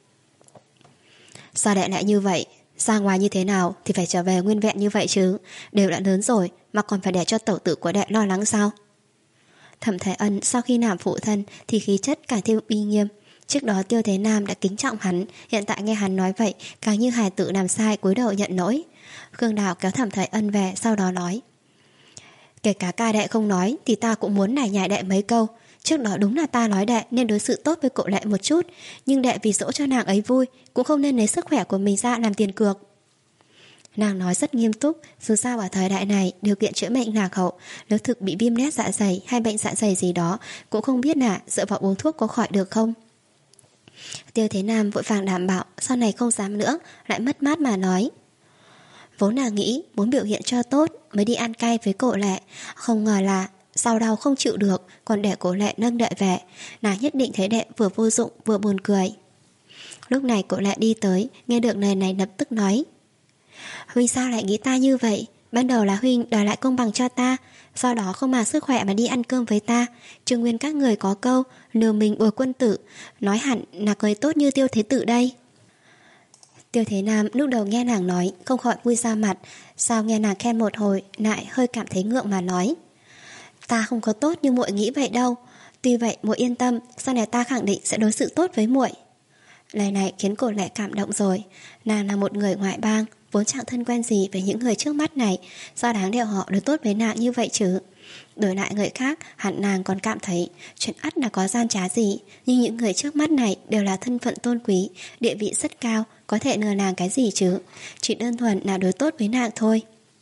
Sao đệ lại như vậy? Ra ngoài như thế nào thì phải trở về nguyên vẹn như vậy chứ. Đều đã lớn rồi mà còn phải để cho tẩu tử của đệ lo lắng sao? Thẩm Thái Ân sau khi làm phụ thân thì khí chất càng thêm uy nghiêm. Trước đó Tiêu Thế Nam đã kính trọng hắn, hiện tại nghe hắn nói vậy càng như hài tử làm sai cúi đầu nhận lỗi. Khương Đào kéo Thẩm Thái Ân về, sau đó nói. Kể cả ca đệ không nói thì ta cũng muốn nài nhại đệ mấy câu. Trước đó đúng là ta nói đệ nên đối xử tốt với Cổ Lệ một chút, nhưng đệ vì dỗ cho nàng ấy vui cũng không nên lấy sức khỏe của mình ra làm tiền cược. Nàng nói rất nghiêm túc, dù sao ở thời đại này điều kiện chữa bệnh lạc hậu, nếu thực bị viêm loét dạ dày hay bệnh dạ dày gì đó cũng không biết là dựa vào uống thuốc có khỏi được không. Tiêu Thế Nam vội vàng đảm bảo sau này không dám nữa, lại mất mát mà nói. Vốn là nghĩ muốn biểu hiện cho tốt mới đi ăn cay với Cổ Lệ, không ngờ là sau đau không chịu được còn để Cổ Lệ nâng đệ về. Nàng nhất định thấy đệ vừa vô dụng vừa buồn cười. Lúc này Cổ Lệ đi tới, nghe được lời này lập tức nói. Huynh sao lại nghĩ ta như vậy? Ban đầu là huynh đòi lại công bằng cho ta, sau đó không màng sức khỏe mà đi ăn cơm với ta. Trung nguyên các người có câu lừa mình bồi quân tử, nói hẳn là người tốt như Tiêu Thế Tử đây. Tiêu Thế Nam lúc đầu nghe nàng nói không khỏi vui ra mặt, sau nghe nàng khen một hồi lại hơi cảm thấy ngượng mà nói. Ta không có tốt như muội nghĩ vậy đâu. Tuy vậy muội yên tâm, sau này ta khẳng định sẽ đối xử tốt với muội. Lời này khiến Cổ Lệ cảm động rồi. Nàng là một người ngoại bang, vốn chẳng thân quen gì với những người trước mắt này, do đáng để họ đối tốt với nàng như vậy chứ. Đổi lại người khác, hẳn nàng còn cảm thấy chuyện ắt là có gian trá gì, nhưng những người trước mắt này đều là thân phận tôn quý, địa vị rất cao, có thể lừa nàng cái gì chứ. Chỉ đơn thuần là đối tốt với nàng thôi.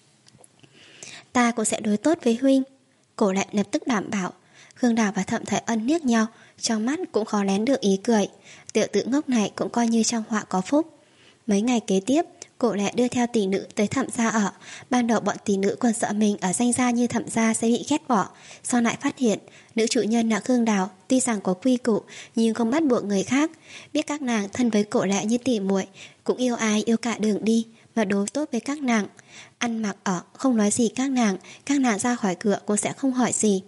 Ta cũng sẽ đối tốt với huynh. Cổ Lệ lập tức đảm bảo. Khương Đào và Thẩm Thái Ân liếc nhau, trong mắt cũng khó lén được ý cười. Tiểu tử ngốc này cũng coi như trong họa có phúc. Mấy ngày kế tiếp, Cổ Lệ đưa theo tỷ nữ tới Thẩm gia ở. Ban đầu bọn tỷ nữ còn sợ mình ở danh gia như Thẩm gia sẽ bị ghét bỏ, sau lại phát hiện nữ chủ nhân là Khương Đào tuy rằng có quy củ nhưng không bắt buộc người khác. Biết các nàng thân với Cổ Lệ như tỷ muội, cũng yêu ai yêu cả đường đi mà đối tốt với các nàng. Ăn mặc ở không nói gì các nàng, các nàng ra khỏi cửa cũng sẽ không hỏi gì.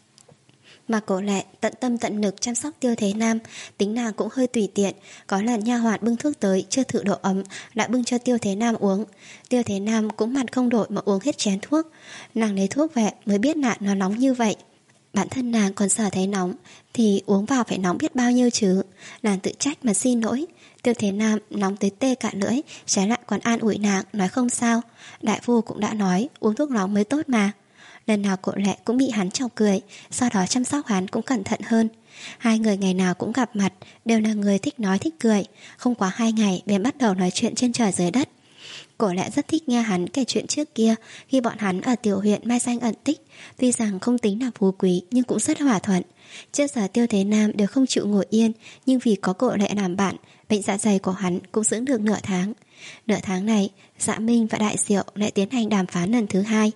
Mà Cổ Lệ tận tâm tận lực chăm sóc Tiêu Thế Nam, tính nàng cũng hơi tùy tiện. Có lần nha hoàn bưng thuốc tới chưa thử độ ấm lại bưng cho Tiêu Thế Nam uống. Tiêu Thế Nam cũng mặt không đổi mà uống hết chén thuốc. Nàng lấy thuốc về mới biết là nó nóng như vậy. Bản thân nàng còn sợ thấy nóng thì uống vào phải nóng biết bao nhiêu chứ. Nàng tự trách mà xin lỗi. Tiêu Thế Nam nóng tới tê cả lưỡi, trái lại còn an ủi nàng nói không sao. Đại phu cũng đã nói uống thuốc nóng mới tốt mà. Lần nào Cổ Lệ cũng bị hắn chọc cười, sau đó chăm sóc hắn cũng cẩn thận hơn. Hai người ngày nào cũng gặp mặt, đều là người thích nói thích cười. Không quá hai ngày bèn bắt đầu nói chuyện trên trời dưới đất. Cổ Lệ rất thích nghe hắn kể chuyện trước kia, khi bọn hắn ở tiểu huyện mai danh ẩn tích. Tuy rằng không tính là phú quý nhưng cũng rất hòa thuận. Trước giờ Tiêu Thế Nam đều không chịu ngồi yên, nhưng vì có Cổ Lệ làm bạn, bệnh dạ dày của hắn cũng dưỡng được nửa tháng. Nửa tháng này, Dạ Minh và Đại Diệu lại tiến hành đàm phán lần thứ hai.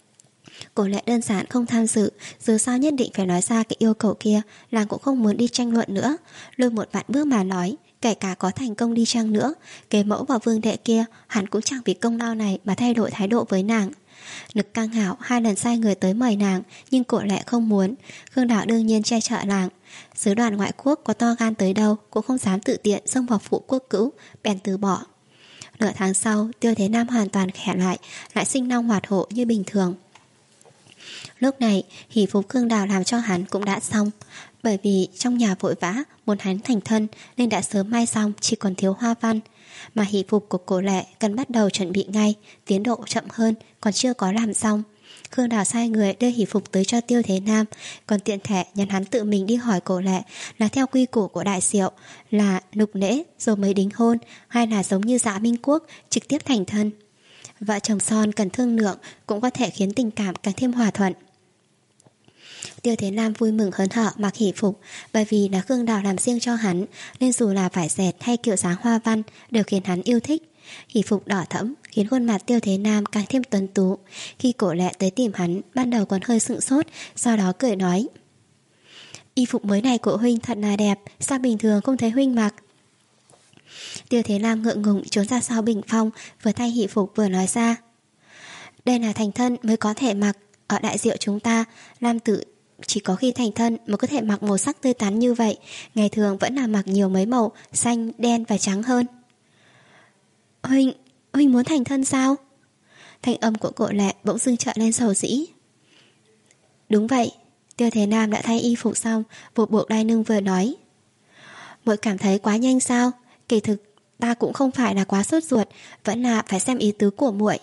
Cổ Lệ đơn giản không tham dự, dù sao nhất định phải nói ra cái yêu cầu kia, nàng cũng không muốn đi tranh luận nữa. Lùi một vạn bước mà nói, kể cả có thành công đi chăng nữa, kế mẫu và vương đệ kia hắn cũng chẳng vì công lao này mà thay đổi thái độ với nàng. Lực Căng Hảo hai lần sai người tới mời nàng, nhưng Cổ Lệ không muốn. Khương Đào đương nhiên che chở nàng. Sứ đoàn ngoại quốc có to gan tới đâu cũng không dám tự tiện xông vào phụ quốc cữu, bèn từ bỏ. Nửa tháng sau, Tiêu Thế Nam hoàn toàn khỏe lại, lại sinh long hoạt hộ như bình thường. Lúc này, hỷ phục Khương Đào làm cho hắn cũng đã xong. Bởi vì trong nhà vội vã muốn hắn thành thân nên đã sớm may xong, chỉ còn thiếu hoa văn. Mà hỷ phục của Cổ Lệ cần bắt đầu chuẩn bị ngay, tiến độ chậm hơn, còn chưa có làm xong. Khương Đào sai người đưa hỷ phục tới cho Tiêu Thế Nam, còn tiện thể nhắn hắn tự mình đi hỏi Cổ Lệ là theo quy củ của đại diệu là nục nễ rồi mới đính hôn, hay là giống như Dạ Minh Quốc trực tiếp thành thân. Vợ chồng son cần thương lượng cũng có thể khiến tình cảm càng thêm hòa thuận. Tiêu Thế Nam vui mừng hớn hở mặc hỷ phục, bởi vì là Khương Đào làm riêng cho hắn, nên dù là vải dệt hay kiểu dáng hoa văn đều khiến hắn yêu thích. Hỷ phục đỏ thẫm khiến khuôn mặt Tiêu Thế Nam càng thêm tuấn tú. Khi Cổ Lệ tới tìm hắn, ban đầu còn hơi sững sốt, sau đó cười nói: Y phục mới này của huynh thật là đẹp, sao bình thường không thấy huynh mặc? Tiêu Thế Nam ngượng ngùng trốn ra sau bình phong, vừa thay hỷ phục vừa nói ra: Đây là thành thân mới có thể mặc, ở đại diệu chúng ta, nam tử chỉ có khi thành thân mới có thể mặc màu sắc tươi tắn như vậy, ngày thường vẫn là mặc nhiều mấy màu xanh, đen và trắng hơn. Huynh, huynh muốn thành thân sao? Thanh âm của Cổ Lệ bỗng dưng trở lên sầu dĩ. Đúng vậy. Tiêu Thế Nam đã thay y phục xong, buộc buộc đai lưng vừa nói: Muội cảm thấy quá nhanh sao? Kỳ thực ta cũng không phải là quá sốt ruột, vẫn là phải xem ý tứ của muội.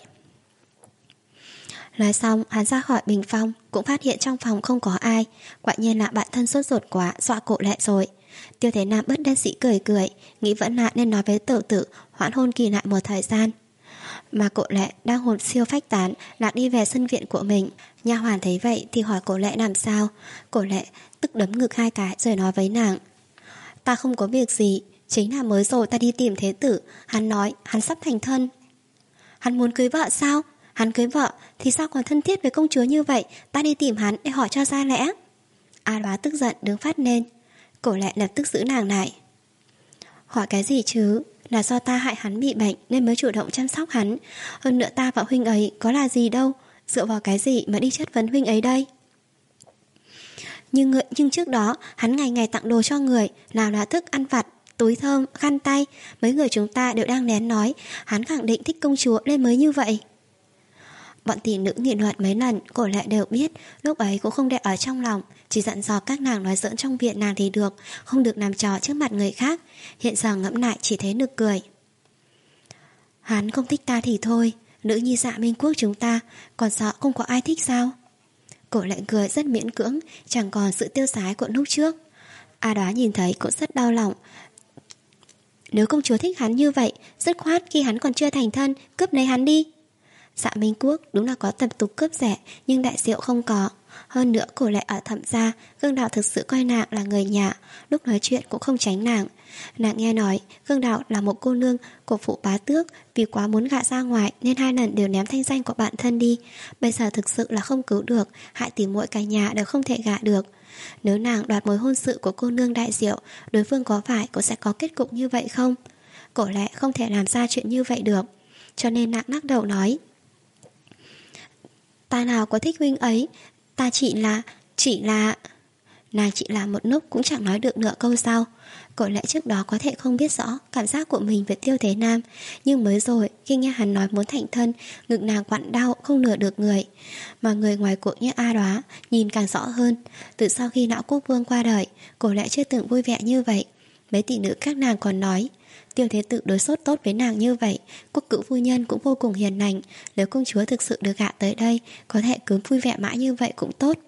Nói xong hắn ra khỏi bình phong, cũng phát hiện trong phòng không có ai. Quả nhiên là bạn thân sốt ruột quá, dọa Cổ Lệ rồi. Tiêu Thế Nam bất đắc dĩ cười cười, nghĩ vẫn là nên nói với Tẩu tử hoãn hôn kỳ lại một thời gian. Mà Cổ Lệ đang hồn siêu phách tán, lạc đi về sân viện của mình. Nha hoàn thấy vậy thì hỏi Cổ Lệ làm sao. Cổ Lệ tức đấm ngực hai cái rồi nói với nàng: Ta không có việc gì, chính là mới rồi ta đi tìm Thế tử, hắn nói hắn sắp thành thân. Hắn muốn cưới vợ sao? Hắn cưới vợ thì sao còn thân thiết với công chúa như vậy? Ta đi tìm hắn để hỏi cho ra lẽ. A Đoá tức giận đứng phát lên. Cổ Lệ lập tức giữ nàng lại. Hỏi cái gì chứ? Là do ta hại hắn bị bệnh nên mới chủ động chăm sóc hắn. Hơn nữa ta và huynh ấy có là gì đâu, dựa vào cái gì mà đi chất vấn huynh ấy đây? Nhưng, nhưng trước đó hắn ngày ngày tặng đồ cho người, nào là thức ăn vặt, túi thơm, khăn tay. Mấy người chúng ta đều đang lén nói hắn khẳng định thích công chúa nên mới như vậy. Bọn tỷ nữ nghị luận mấy lần, Cổ Lệ đều biết, lúc ấy cũng không để ở trong lòng, chỉ dặn dò các nàng nói giỡn trong viện nàng thì được, không được làm trò trước mặt người khác. Hiện giờ ngẫm lại chỉ thấy nực cười. Hắn không thích ta thì thôi, nữ nhi Dạ Minh Quốc chúng ta còn sợ không có ai thích sao? Cổ Lệ cười rất miễn cưỡng, chẳng còn sự tiêu sái của lúc trước. A Đoá nhìn thấy cũng rất đau lòng. Nếu công chúa thích hắn như vậy, dứt khoát khi hắn còn chưa thành thân, cướp lấy hắn đi. Dạ Minh Quốc đúng là có tập tục cướp rẻ, nhưng đại diệu không có. Hơn nữa Cổ Lệ ở Thẩm gia, Khương Đào thực sự coi nàng là người nhà, lúc nói chuyện cũng không tránh nàng. Nàng nghe nói Khương Đào là một cô nương của phụ bá tước, vì quá muốn gả ra ngoài nên hai lần đều ném thanh danh của bạn thân đi. Bây giờ thực sự là không cứu được, hại tỉ muội cả nhà đều không thể gả được. Nếu nàng đoạt mối hôn sự của cô nương đại diệu, đối phương có phải cũng sẽ có kết cục như vậy không? Cổ Lệ không thể làm ra chuyện như vậy được, cho nên nàng lắc đầu nói: Ta nào có thích huynh ấy, ta chỉ là, chỉ là... Nàng chỉ là một lúc cũng chẳng nói được nửa câu sau. Cổ Lệ trước đó có thể không biết rõ cảm giác của mình về Tiêu Thế Nam, nhưng mới rồi khi nghe hắn nói muốn thành thân, ngực nàng quặn đau không nửa được người. Mà người ngoài cuộc như A Đoá nhìn càng rõ hơn. Từ sau khi lão quốc vương qua đời, Cổ Lệ chưa từng vui vẻ như vậy. Mấy tỷ nữ các nàng còn nói Tiêu Thế Tử đối tốt tốt với nàng như vậy, quốc cữu phu nhân cũng vô cùng hiền lành, nếu công chúa thực sự được gả tới đây, có thể cứ vui vẻ mãi như vậy cũng tốt.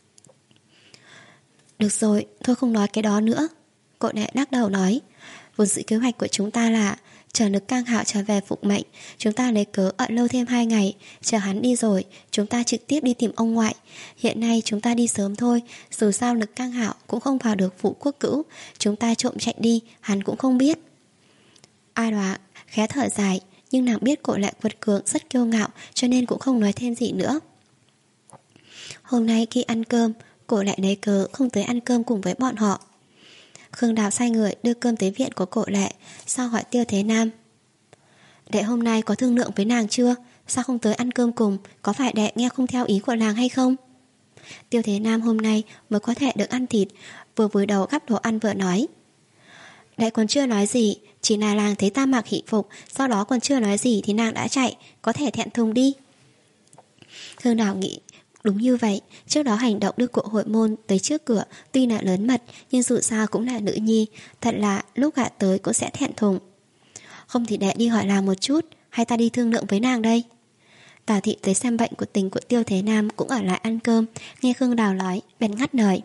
Được rồi, thôi không nói cái đó nữa. Cổ Lệ đắc đầu nói: Vốn dĩ kế hoạch của chúng ta là chờ Lực Cang Hạo trở về phục mệnh, chúng ta lấy cớ ở lâu thêm hai ngày, chờ hắn đi rồi chúng ta trực tiếp đi tìm ông ngoại. Hiện nay chúng ta đi sớm thôi, dù sao Lực Cang Hạo cũng không vào được phủ quốc cữu, chúng ta trộm chạy đi hắn cũng không biết. A Đoá khẽ thở dài, nhưng nàng biết Cổ Lệ quật cường rất kiêu ngạo, cho nên cũng không nói thêm gì nữa. Hôm nay khi ăn cơm, Cổ Lệ lấy cớ không tới ăn cơm cùng với bọn họ. Khương Đào sai người đưa cơm tới viện của Cổ Lệ, sau hỏi Tiêu Thế Nam: Đệ hôm nay có thương lượng với nàng chưa? Sao không tới ăn cơm cùng? Có phải đệ nghe không theo ý của nàng hay không? Tiêu Thế Nam hôm nay mới có thể được ăn thịt, vừa vùi đầu gắp đồ ăn vừa nói: Đệ còn chưa nói gì, chỉ là nàng thấy ta mặc hỷ phục, sau đó còn chưa nói gì thì nàng đã chạy, có thể thẹn thùng đi. Khương Đào nghĩ đúng như vậy, trước đó hành động đưa của hội môn tới trước cửa tuy là lớn mật, nhưng dù sao cũng là nữ nhi, thật là lúc gả tới cũng sẽ thẹn thùng. Không thì đệ đi hỏi nàng một chút, hay ta đi thương lượng với nàng đây? Tào thị tới xem bệnh của tình của Tiêu Thế Nam cũng ở lại ăn cơm, nghe Khương Đào nói, bèn ngắt lời.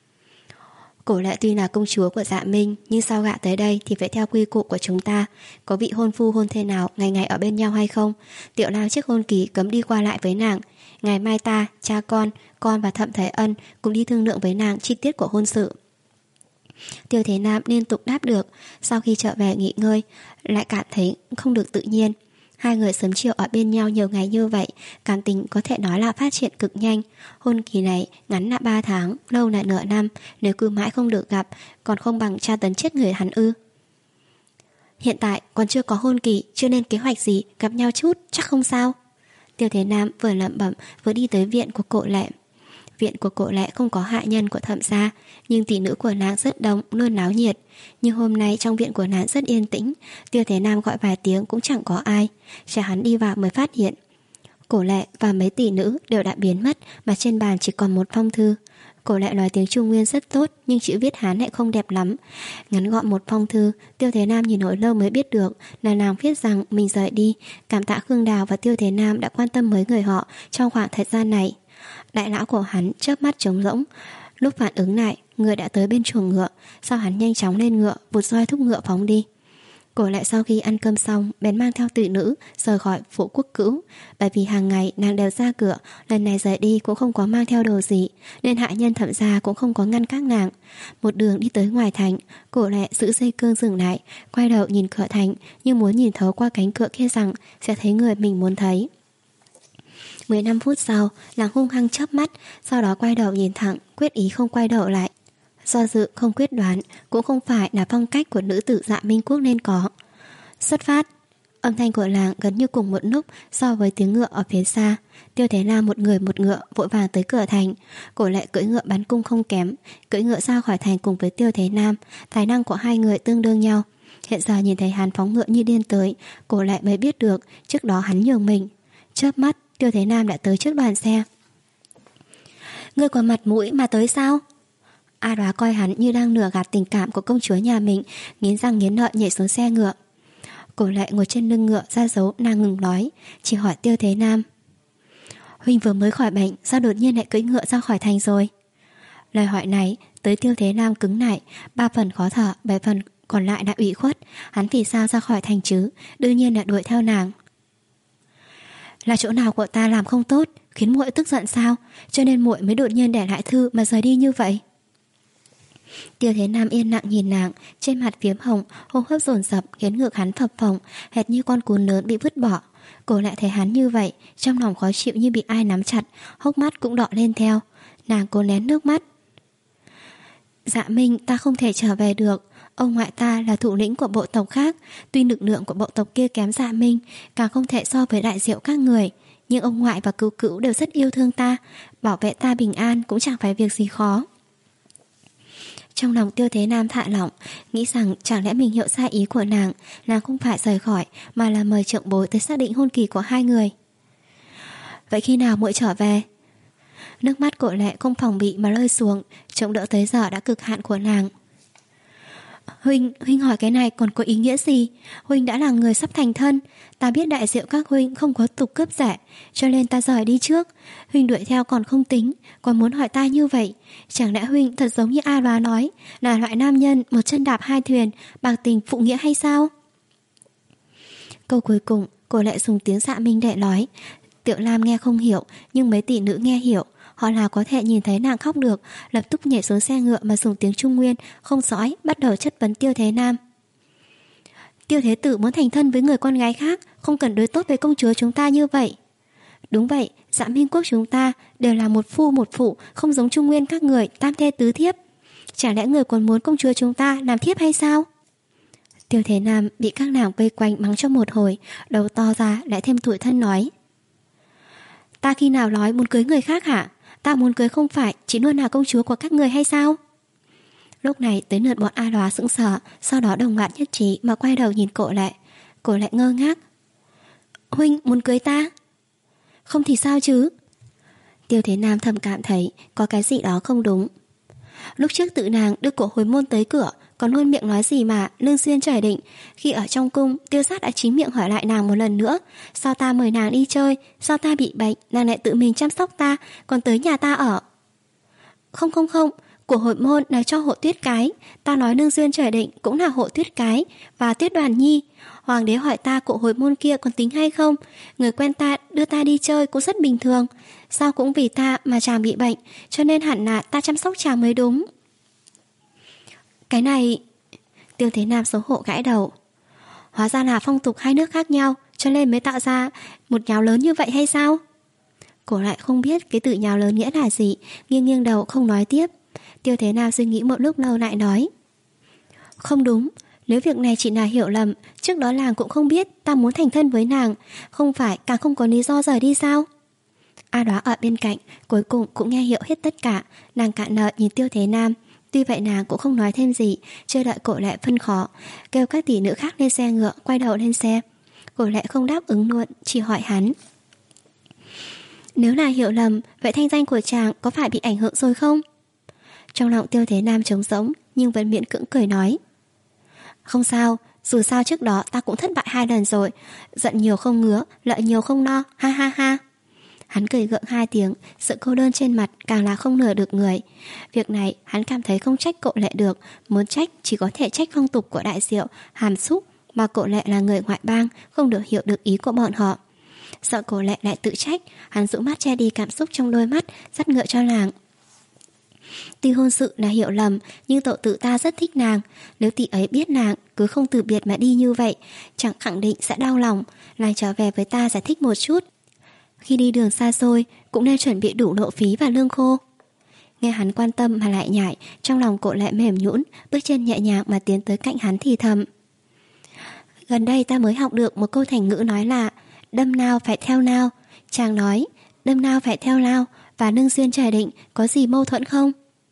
Cổ Lệ tuy là công chúa của Dạ Minh, nhưng sau gạ tới đây thì phải theo quy củ của chúng ta. Có vị hôn phu hôn thê nào ngày ngày ở bên nhau hay không? Tiểu Lang trước hôn kỳ cấm đi qua lại với nàng. Ngày mai ta, cha con, con và Thẩm Thái Ân cùng đi thương lượng với nàng chi tiết của hôn sự. Tiêu Thế Nam liên tục đáp được. Sau khi trở về nghỉ ngơi, lại cảm thấy không được tự nhiên. Hai người sớm chiều ở bên nhau nhiều ngày như vậy, cảm tình có thể nói là phát triển cực nhanh. Hôn kỳ này ngắn là ba tháng, lâu là nửa năm. Nếu cứ mãi không được gặp, còn không bằng tra tấn chết người hắn ư. Hiện tại còn chưa có hôn kỳ, chưa nên kế hoạch gì, gặp nhau chút chắc không sao. Tiêu Thế Nam vừa lẩm bẩm vừa đi tới viện của Cổ Lệ. Viện của Cổ Lệ không có hạ nhân của Thẩm gia, nhưng tỷ nữ của nàng rất đông, luôn náo nhiệt. Nhưng hôm nay trong viện của nàng rất yên tĩnh. Tiêu Thế Nam gọi vài tiếng cũng chẳng có ai. Chờ hắn đi vào mới phát hiện Cổ Lệ và mấy tỷ nữ đều đã biến mất, mà trên bàn chỉ còn một phong thư. Cổ Lệ nói tiếng Trung Nguyên rất tốt, nhưng chữ viết Hán lại không đẹp lắm. Ngắn gọn một phong thư, Tiêu Thế Nam nhìn hồi lâu mới biết được là nàng viết rằng mình rời đi, cảm tạ Khương Đào và Tiêu Thế Nam đã quan tâm với người họ trong khoảng thời gian này. Đại lão của hắn chớp mắt trống rỗng. Lúc phản ứng lại, người đã tới bên chuồng ngựa. Sau hắn nhanh chóng lên ngựa, vụt roi thúc ngựa phóng đi. Cổ Lệ sau khi ăn cơm xong bèn mang theo tỷ nữ rời khỏi phủ quốc cữu. Bởi vì hàng ngày nàng đều ra cửa, lần này rời đi cũng không có mang theo đồ gì, nên hạ nhân Thẩm gia cũng không có ngăn các nàng. Một đường đi tới ngoài thành, Cổ Lệ giữ dây cương dừng lại, quay đầu nhìn cửa thành, như muốn nhìn thấu qua cánh cửa kia rằng sẽ thấy người mình muốn thấy. Mười lăm phút sau, nàng hung hăng chớp mắt, sau đó quay đầu nhìn thẳng, quyết ý không quay đầu lại. Do dự không quyết đoán cũng không phải là phong cách của nữ tử Dạ Minh Quốc nên có. Xuất phát. Âm thanh của làng gần như cùng một lúc so với tiếng ngựa ở phía xa. Tiêu Thế Nam một người một ngựa vội vàng tới cửa thành. Cổ Lệ cưỡi ngựa bắn cung không kém, cưỡi ngựa ra khỏi thành cùng với Tiêu Thế Nam. Tài năng của hai người tương đương nhau. Hiện giờ nhìn thấy hắn phóng ngựa như điên tới, Cổ Lệ mới biết được trước đó hắn nhường mình. Chớp mắt, Tiêu Thế Nam đã tới trước đoàn xe. Ngươi có mặt mũi mà tới sao? A Đoá coi hắn như đang lừa gạt tình cảm của công chúa nhà mình, nghiến răng nghiến lợi nhảy xuống xe ngựa. Cổ Lệ ngồi trên lưng ngựa ra dấu nàng ngừng nói, chỉ hỏi Tiêu Thế Nam. Huynh vừa mới khỏi bệnh, sao đột nhiên lại cưỡi ngựa ra khỏi thành rồi? Lời hỏi này tới Tiêu Thế Nam cứng lại, ba phần khó thở, bảy phần còn lại đã ủy khuất. Hắn vì sao ra khỏi thành chứ? Đương nhiên là đuổi theo nàng. Là chỗ nào của ta làm không tốt khiến muội tức giận sao? Cho nên muội mới đột nhiên để lại thư mà rời đi như vậy. Tiêu Thế Nam yên lặng nhìn nàng, trên mặt phiếm hồng, hô hấp dồn dập khiến ngực hắn phập phồng, hệt như con cún lớn bị vứt bỏ. Cổ Lệ thấy hắn như vậy, trong lòng khó chịu như bị ai nắm chặt, hốc mắt cũng đỏ lên theo. Nàng cố nén nước mắt. Dạ Minh, ta không thể trở về được. Ông ngoại ta là thủ lĩnh của bộ tộc khác, tuy lực lượng của bộ tộc kia kém Dạ Minh, càng không thể so với đại diệu các người, nhưng ông ngoại và cứu cữu đều rất yêu thương ta, bảo vệ ta bình an cũng chẳng phải việc gì khó. Trong lòng Tiêu Thế Nam thả lỏng, nghĩ rằng chẳng lẽ mình hiểu sai ý của nàng, nàng không phải rời khỏi mà là mời trưởng bối tới xác định hôn kỳ của hai người. Vậy khi nào muội trở về? Nước mắt Cổ Lệ không phòng bị mà rơi xuống, chống đỡ tới giờ đã cực hạn của nàng. Huynh, huynh hỏi cái này còn có ý nghĩa gì? Huynh đã là người sắp thành thân, ta biết đại diệu các huynh không có tục cướp rẻ, cho nên ta rời đi trước. Huynh đuổi theo còn không tính, còn muốn hỏi ta như vậy. Chẳng lẽ huynh thật giống như A Đoá nói, là loại nam nhân một chân đạp hai thuyền, bạc tình phụ nghĩa hay sao? Câu cuối cùng, Cổ Lệ dùng tiếng Dạ Minh để nói. Tiểu Lam nghe không hiểu, nhưng mấy tỷ nữ nghe hiểu. Họ nào có thể nhìn thấy nàng khóc được, lập tức nhảy xuống xe ngựa mà dùng tiếng Trung Nguyên không dõi, bắt đầu chất vấn Tiêu Thế Nam. Tiêu Thế Tử muốn thành thân với người con gái khác, không cần đối tốt với công chúa chúng ta như vậy. Đúng vậy, Dạ Minh Quốc chúng ta đều là một phu một phụ, không giống Trung Nguyên các người tam thê tứ thiếp. Chẳng lẽ người còn muốn công chúa chúng ta làm thiếp hay sao? Tiêu Thế Nam bị các nàng vây quanh mắng cho một hồi, đầu to ra lại thêm tủi thân nói. Ta khi nào nói muốn cưới người khác hả? Ta muốn cưới không phải chỉ luôn là công chúa của các người hay sao? Lúc này tới lượt bọn A Đoá sững sờ, sau đó đồng loạt nhất trí mà quay đầu nhìn Cổ Lệ. Cổ Lệ ngơ ngác. Huynh muốn cưới ta? Không thì sao chứ? Tiêu Thế Nam thầm cảm thấy có cái gì đó không đúng. Lúc trước tự nàng đưa cổ hồi môn tới cửa, còn luôn miệng nói gì mà lương duyên trời định. Khi ở trong cung, Tiêu Sát đã chính miệng hỏi lại nàng một lần nữa. Sao ta mời nàng đi chơi, sao ta bị bệnh, nàng lại tự mình chăm sóc ta, còn tới nhà ta ở. Không không không, của hội môn là cho Hộ Tuyết Cái. Ta nói lương duyên trời định cũng là Hộ Tuyết Cái và Tuyết Đoàn Nhi. Hoàng đế hỏi ta của hội môn kia còn tính hay không. Người quen ta đưa ta đi chơi cũng rất bình thường. Sao cũng vì ta mà chàng bị bệnh, cho nên hẳn là ta chăm sóc chàng mới đúng. Cái này... Tiêu Thế Nam xấu hổ gãi đầu. Hóa ra là phong tục hai nước khác nhau, cho nên mới tạo ra một nháo lớn như vậy hay sao? Cổ lại không biết cái từ nháo lớn nghĩa là gì, nghiêng nghiêng đầu không nói tiếp. Tiêu Thế Nam suy nghĩ một lúc lâu lại nói. Không đúng, nếu việc này chỉ là hiểu lầm, trước đó làng cũng không biết ta muốn thành thân với nàng, không phải càng không có lý do rời đi sao? A Đóa ở bên cạnh cuối cùng cũng nghe hiểu hết tất cả. Nàng cạn nợ nhìn Tiêu Thế Nam. Tuy vậy nàng cũng không nói thêm gì, chưa đợi Cổ Lệ phân khó, kêu các tỷ nữ khác lên xe ngựa, quay đầu lên xe. Cổ Lệ không đáp ứng luôn, chỉ hỏi hắn. Nếu là hiểu lầm, vậy thanh danh của chàng có phải bị ảnh hưởng rồi không? Trong lòng Tiêu Thế Nam trống rỗng, nhưng vẫn miễn cưỡng cười nói. Không sao, dù sao trước đó ta cũng thất bại hai lần rồi. Giận nhiều không ngứa, lợi nhiều không no, ha ha ha. Hắn cười gượng hai tiếng, sự cô đơn trên mặt càng là không nửa được người. Việc này hắn cảm thấy không trách Cổ Lệ được, muốn trách chỉ có thể trách phong tục của Đại Diệu, Hàm Xúc, mà Cổ Lệ là người ngoại bang, không được hiểu được ý của bọn họ. Sợ Cổ Lệ lại tự trách, hắn dụ mắt che đi cảm xúc trong đôi mắt, dắt ngựa cho nàng. Tuy hôn sự là hiểu lầm, nhưng tổ tự ta rất thích nàng. Nếu tỷ ấy biết nàng cứ không từ biệt mà đi như vậy, chẳng khẳng định sẽ đau lòng. Nàng trở về với ta giải thích một chút. Khi đi đường xa xôi cũng nên chuẩn bị đủ lộ phí và lương khô. Nghe hắn quan tâm mà lại nhại, trong lòng Cổ Lệ mềm nhũn, bước chân nhẹ nhàng mà tiến tới cạnh hắn thì thầm. Gần đây ta mới học được một câu thành ngữ nói là đâm nào phải theo nào. Chàng nói đâm nào phải theo nào và lương duyên trời định có gì mâu thuẫn không?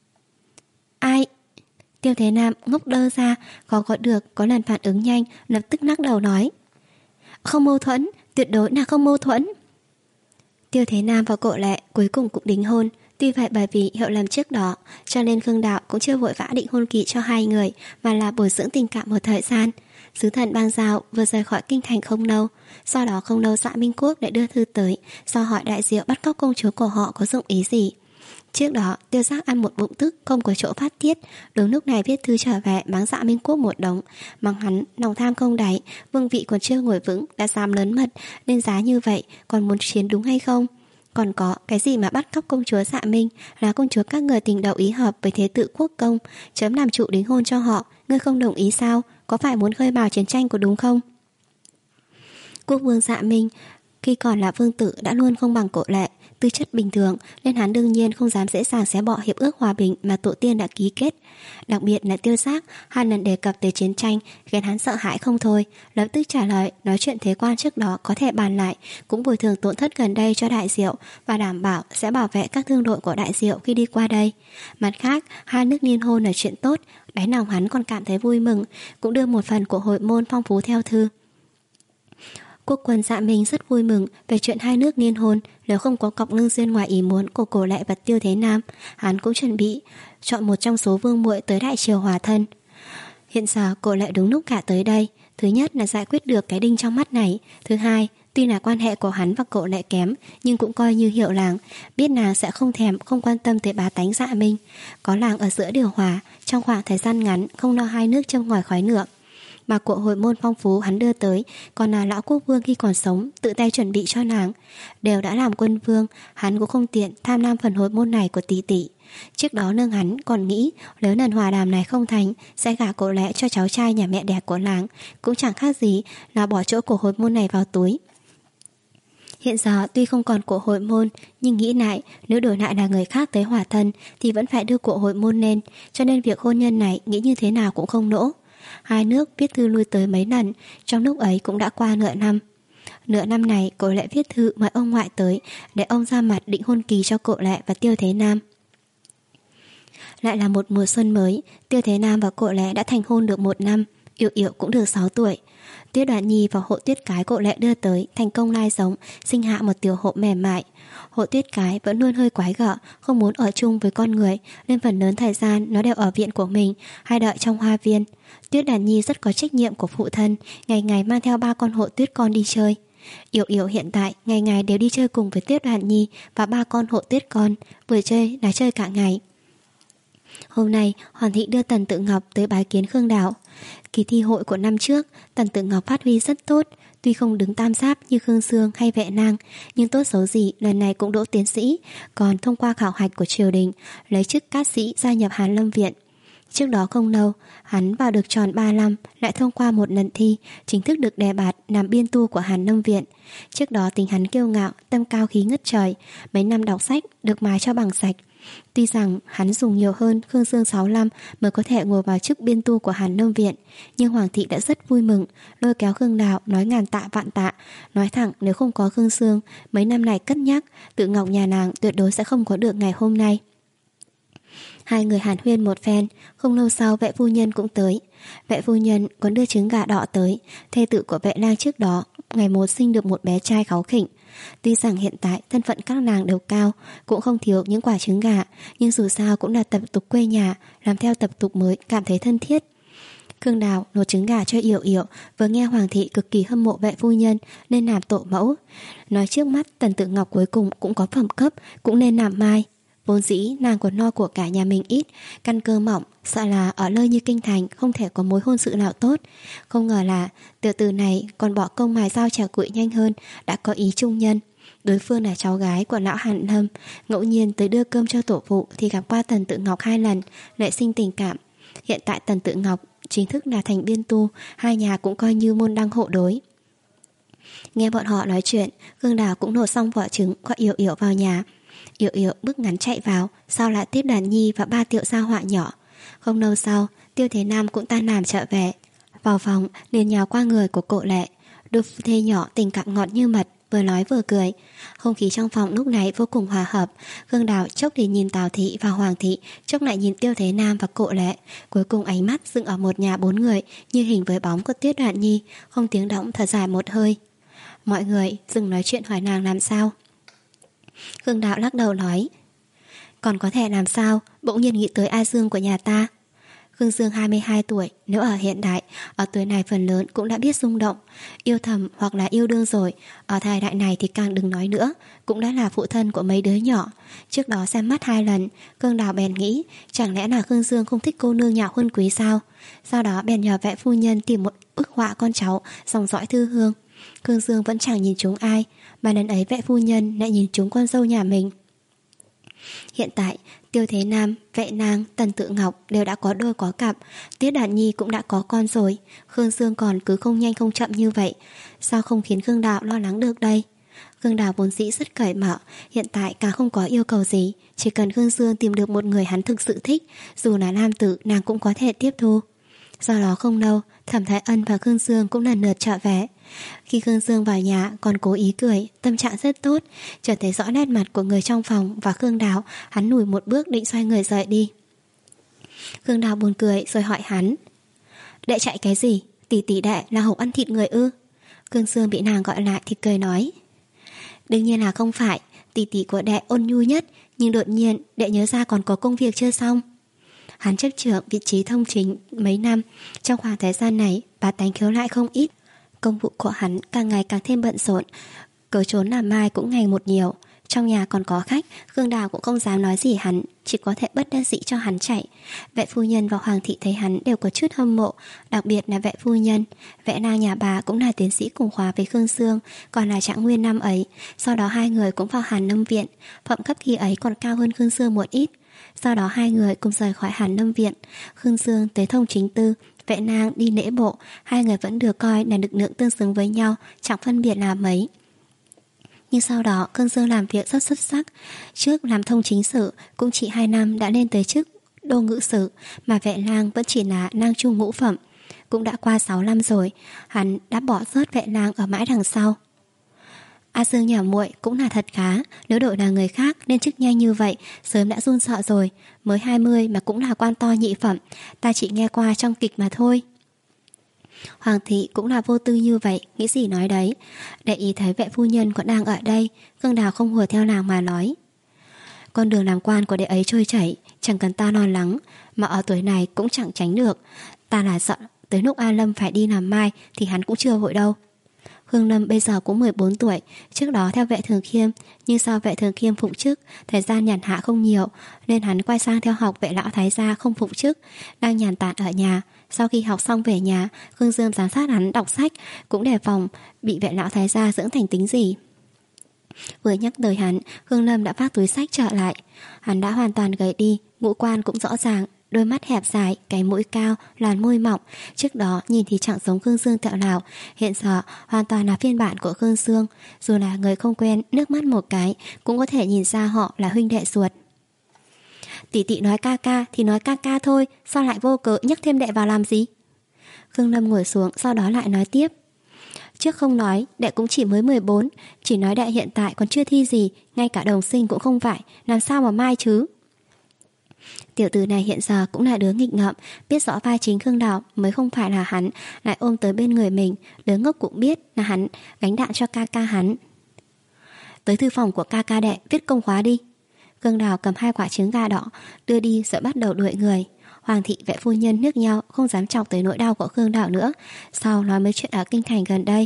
Ai? Tiêu Thế Nam ngốc đơ ra, khó gọi được, có lần phản ứng nhanh, lập tức lắc đầu nói. Không mâu thuẫn, tuyệt đối là không mâu thuẫn. Tiêu Thế Nam và Cổ Lệ cuối cùng cũng đính hôn. Tuy vậy bởi vì hiểu lầm trước đó, cho nên Khương Đạo cũng chưa vội vã định hôn kỳ cho hai người, mà là bồi dưỡng tình cảm một thời gian. Sứ thần Bang Giao vừa rời khỏi kinh thành không lâu, sau đó không lâu Dạ Minh Quốc lại đưa thư tới, do hỏi Đại Diệu bắt cóc công chúa của họ có dụng ý gì. Trước đó Tiêu Giác ăn một bụng tức không có chỗ phát tiết, đúng lúc này viết thư trở về mắng Dạ Minh Quốc một đống, mắng hắn lòng tham không đáy, vương vị còn chưa ngồi vững đã dám lớn mật, nên giá như vậy còn muốn chiến đúng hay không? Còn có cái gì mà bắt cóc công chúa Dạ Minh, là công chúa các người tình đầu ý hợp với thế tử quốc công, chấm làm chủ đính hôn cho họ, ngươi không đồng ý sao? Có phải muốn khơi mào chiến tranh của đúng không? Quốc vương Dạ Minh khi còn là vương tử đã luôn không bằng Cổ Lệ, tư chất bình thường nên hắn đương nhiên không dám dễ dàng xé bỏ hiệp ước hòa bình mà tổ tiên đã ký kết. Đặc biệt là Tiêu Giác hai lần đề cập tới chiến tranh khiến hắn sợ hãi không thôi, lập tức trả lời nói chuyện thế quan trước đó có thể bàn lại, cũng bồi thường tổn thất gần đây cho Đại Diệu và đảm bảo sẽ bảo vệ các thương đội của Đại Diệu khi đi qua đây. Mặt khác, hai nước liên hôn là chuyện tốt, đáy lòng hắn còn cảm thấy vui mừng, cũng đưa một phần của hội môn phong phú theo thư. Quốc quân Dạ Minh rất vui mừng về chuyện hai nước liên hôn. Nếu không có cọc lương duyên ngoài ý muốn của Cổ Lệ và Tiêu Thế Nam, hắn cũng chuẩn bị chọn một trong số vương muội tới Đại Triều hòa thân. Hiện giờ Cổ Lệ đúng lúc cả tới đây. Thứ nhất là giải quyết được cái đinh trong mắt này. Thứ hai, tuy là quan hệ của hắn và Cổ Lệ kém, nhưng cũng coi như hiệu làng, biết nàng sẽ không thèm, không quan tâm tới bá tánh Dạ Minh. Có làng ở giữa điều hòa, trong khoảng thời gian ngắn không lo hai nước châm ngòi khói lửa. Mà của hội môn phong phú hắn đưa tới còn là lão quốc vương khi còn sống tự tay chuẩn bị cho nàng. Đều đã làm quân vương, hắn cũng không tiện tham lam phần hội môn này của tỷ tỷ. Trước đó nương hắn còn nghĩ nếu lần hòa đàm này không thành sẽ gả Cổ Lệ cho cháu trai nhà mẹ đẻ của làng, cũng chẳng khác gì là bỏ chỗ của hội môn này vào túi. Hiện giờ tuy không còn của hội môn, nhưng nghĩ lại nếu đổi lại là người khác tới hòa thân thì vẫn phải đưa của hội môn lên, cho nên việc hôn nhân này nghĩ như thế nào cũng không nỗ. Hai nước viết thư lui tới mấy lần, trong lúc ấy cũng đã qua nửa năm. Nửa năm này Cổ Lệ viết thư mời ông ngoại tới để ông ra mặt định hôn kỳ cho Cổ Lệ và Tiêu Thế Nam. Lại là một mùa xuân mới, Tiêu Thế Nam và Cổ Lệ đã thành hôn được một năm, Yểu Yểu cũng được sáu tuổi. Tuyết Đoan Nhi và Hộ Tuyết Cái Cộ Lệ đưa tới, thành công lai giống, sinh hạ một tiểu hộ mềm mại. Hộ Tuyết Cái vẫn luôn hơi quái gở, không muốn ở chung với con người, nên phần lớn thời gian nó đều ở viện của mình hay đợi trong hoa viên. Tuyết Đoan Nhi rất có trách nhiệm của phụ thân, ngày ngày mang theo ba con hộ tuyết con đi chơi. Yểu Yểu hiện tại ngày ngày đều đi chơi cùng với Tuyết Đoan Nhi và ba con hộ tuyết con, vừa chơi là chơi cả ngày. Hôm nay Hoàn Thị đưa Tần Tự Ngọc tới bái kiến Khương Đào. Kỳ thi hội của năm trước, Tần Tự Ngọc phát huy rất tốt, tuy không đứng tam giáp như Khương Sương hay Vệ Nang, nhưng tốt xấu gì lần này cũng đỗ tiến sĩ, còn thông qua khảo hạch của triều đình, lấy chức cát sĩ gia nhập Hàn Lâm Viện. Trước đó không lâu, hắn vào được tròn ba năm, lại thông qua một lần thi, chính thức được đề bạt làm biên tu của Hàn Lâm Viện. Trước đó tính hắn kiêu ngạo, tâm cao khí ngất trời, mấy năm đọc sách được mài cho bằng sạch. Tuy rằng hắn dùng nhiều hơn Khương Sương sáu năm mới có thể ngồi vào chức biên tu của Hàn Lâm Viện, nhưng Hoàng thị đã rất vui mừng, lôi kéo Khương Đào nói ngàn tạ vạn tạ, nói thẳng nếu không có Khương Sương, mấy năm này cất nhắc, Tự Ngọc nhà nàng tuyệt đối sẽ không có được ngày hôm nay. Hai người hàn huyên một phen, không lâu sau Vệ phu nhân cũng tới. Vệ phu nhân còn đưa trứng gà đỏ tới, thê tử của Vệ lang trước đó ngày một sinh được một bé trai kháu khỉnh. Tuy rằng hiện tại thân phận các nàng đều cao, cũng không thiếu những quả trứng gà, nhưng dù sao cũng là tập tục quê nhà, làm theo tập tục mới cảm thấy thân thiết. Khương Đào nấu trứng gà cho Yểu Yểu, vừa nghe Hoàng thị cực kỳ hâm mộ Vệ phu nhân nên làm tổ mẫu. Nói trước mắt Tần Tự Ngọc cuối cùng cũng có phẩm cấp, cũng nên làm mai. Vốn dĩ nàng còn no của cả nhà mình ít, căn cơ mỏng, sợ là ở nơi như kinh thành không thể có mối hôn sự nào tốt. Không ngờ là tiểu tử này còn bỏ công mài dao chả cụi nhanh hơn, đã có ý trung nhân. Đối phương là cháu gái của lão Hàn Lâm, ngẫu nhiên tới đưa cơm cho tổ phụ thì gặp qua Tần Tự Ngọc hai lần, nảy sinh tình cảm. Hiện tại Tần Tự Ngọc chính thức là thành biên tu, hai nhà cũng coi như môn đăng hộ đối. Nghe bọn họ nói chuyện, Khương Đào cũng nổ xong vỏ trứng, gọi Yểu Yểu vào nhà. Yểu Yểu bước ngắn chạy vào, sau lại tiếp Đàn Nhi và ba tiểu gia họa nhỏ. Không lâu sau, Tiêu Thế Nam cũng tan làm trở về. Vào phòng liền nhào qua người của Cộ Lệ. Đôi phu thê nhỏ tình cảm ngọt như mật, vừa nói vừa cười. Không khí trong phòng lúc này vô cùng hòa hợp. Khương Đào chốc thì nhìn Tào thị và Hoàng thị, chốc lại nhìn Tiêu Thế Nam và Cộ Lệ. Cuối cùng ánh mắt dừng ở một nhà bốn người, như hình với bóng của Tuyết Đoan Nhi, không tiếng động thở dài một hơi. Mọi người dừng nói chuyện hỏi nàng làm sao. Khương Đạo lắc đầu nói, còn có thể làm sao, bỗng nhiên nghĩ tới A Dương của nhà ta. Khương Dương hai mươi hai tuổi, nếu ở hiện đại, ở tuổi này phần lớn cũng đã biết rung động, yêu thầm hoặc là yêu đương rồi. Ở thời đại này thì càng đừng nói nữa, cũng đã là phụ thân của mấy đứa nhỏ. Trước đó xem mắt hai lần, Khương Đào bèn nghĩ, chẳng lẽ là Khương Dương không thích cô nương nhà Huân Quý sao? Sau đó bèn nhờ Vệ phu nhân tìm một bức họa con cháu dòng dõi thư hương. Khương Dương vẫn chẳng nhìn chúng ai, mà lần ấy Vệ phu nhân lại nhìn chúng con dâu nhà mình. Hiện tại Tiêu Thế Nam, Vệ Nang, Tần Tự Ngọc đều đã có đôi có cặp, Tuyết Đoan Nhi cũng đã có con rồi. Khương Dương còn cứ không nhanh không chậm như vậy, sao không khiến Khương Đạo lo lắng được đây? Khương Đạo vốn dĩ rất cởi mở, hiện tại càng không có yêu cầu gì, chỉ cần Khương Dương tìm được một người hắn thực sự thích, dù là nam tử nàng cũng có thể tiếp thu. Sau đó không lâu, Thẩm Thái Ân và Khương Dương cũng lần lượt trở về. Khi Khương Dương vào nhà còn cố ý cười, tâm trạng rất tốt, chợt thấy rõ nét mặt của người trong phòng và Khương Đào, hắn lùi một bước định xoay người rời đi. Khương Đào buồn cười rồi hỏi hắn, đệ chạy cái gì? Tỷ tỷ đệ là hổ ăn thịt người ư? Khương Dương bị nàng gọi lại thì cười nói, đương nhiên là không phải, tỷ tỷ của đệ ôn nhu nhất, nhưng đột nhiên đệ nhớ ra còn có công việc chưa xong. Hắn chấp trưởng vị trí thông chính mấy năm, trong khoảng thời gian này bà tánh khiếu lại không ít. Công vụ của hắn càng ngày càng thêm bận rộn, cớ trốn làm mai cũng ngày một nhiều. Trong nhà còn có khách, Khương Đào cũng không dám nói gì hắn, chỉ có thể bất đắc dĩ cho hắn chạy. Vệ phu nhân và Hoàng thị thấy hắn đều có chút hâm mộ, đặc biệt là Vệ phu nhân. Vệ Nang nhà bà cũng là tiến sĩ cùng khóa với Khương Dương, còn là trạng nguyên năm ấy. Sau đó hai người cũng vào Hàn Lâm Viện, phẩm cấp khi ấy còn cao hơn Khương Dương một ít. Sau đó hai người cùng rời khỏi Hàn Lâm Viện, Khương Dương tới thông chính tư, Vệ Nang đi lễ bộ, hai người vẫn được coi là lực lượng tương xứng với nhau, chẳng phân biệt là mấy. Nhưng sau đó Khương Dương làm việc rất xuất sắc, trước làm thông chính sử cũng chỉ hai năm đã lên tới chức đô ngự sử, mà Vệ Lang vẫn chỉ là nang trung ngũ phẩm. Cũng đã qua sáu năm rồi, hắn đã bỏ rớt Vệ Lang ở mãi đằng sau. A Dương nhà muội cũng là thật khá, nếu đổi là người khác nên chức nhanh như vậy sớm đã run sợ rồi, mới hai mươi mà cũng là quan to nhị phẩm, ta chỉ nghe qua trong kịch mà thôi. Hoàng thị cũng là vô tư như vậy, nghĩ gì nói đấy. Để ý thấy vệ phu nhân còn đang ở đây, Khương Đào không hùa theo nàng mà nói: con đường làm quan của đệ ấy trôi chảy, chẳng cần ta lo lắng, mà ở tuổi này cũng chẳng tránh được. Ta là sợ tới lúc A Lâm phải đi làm mai thì hắn cũng chưa vội đâu. Khương Lâm bây giờ cũng mười bốn tuổi, trước đó theo vệ thường khiêm, nhưng sau vệ thường khiêm phụng chức, thời gian nhàn hạ không nhiều, nên hắn quay sang theo học vệ lão thái gia không phụng chức, đang nhàn tản ở nhà. Sau khi học xong về nhà, Khương Dương giám sát hắn đọc sách, cũng đề phòng bị vệ lão thái gia dưỡng thành tính gì. Vừa nhắc tới hắn, Khương Lâm đã vác túi sách trở lại. Hắn đã hoàn toàn gầy đi, ngũ quan cũng rõ ràng, đôi mắt hẹp dài, cái mũi cao, làn môi mỏng. Trước đó nhìn thì chẳng giống Khương Dương tẹo nào, hiện giờ hoàn toàn là phiên bản của Khương Dương. Dù là người không quen, nước mắt một cái cũng có thể nhìn ra họ là huynh đệ ruột. Tỷ tỷ nói ca ca thì nói ca ca thôi, sao lại vô cớ nhắc thêm đệ vào làm gì? Khương Lâm ngồi xuống, sau đó lại nói tiếp: trước không nói, đệ cũng chỉ mới mười bốn, chỉ nói đệ hiện tại còn chưa thi gì, ngay cả đồng sinh cũng không phải, làm sao mà mai chứ? Tiểu tử này hiện giờ cũng là đứa nghịch ngợm, biết rõ vai chính Khương Đào mới không phải là hắn, lại ôm tới bên người mình. Đứa ngốc cũng biết là hắn gánh đạn cho ca ca hắn. Tới thư phòng của ca ca đệ viết công khóa đi. Khương Đào cầm hai quả trứng gà đỏ đưa đi rồi bắt đầu đuổi người. Hoàng thị vệ phu nhân nước nhau, không dám chọc tới nỗi đau của Khương Đào nữa. Sau nói mấy chuyện ở kinh thành gần đây.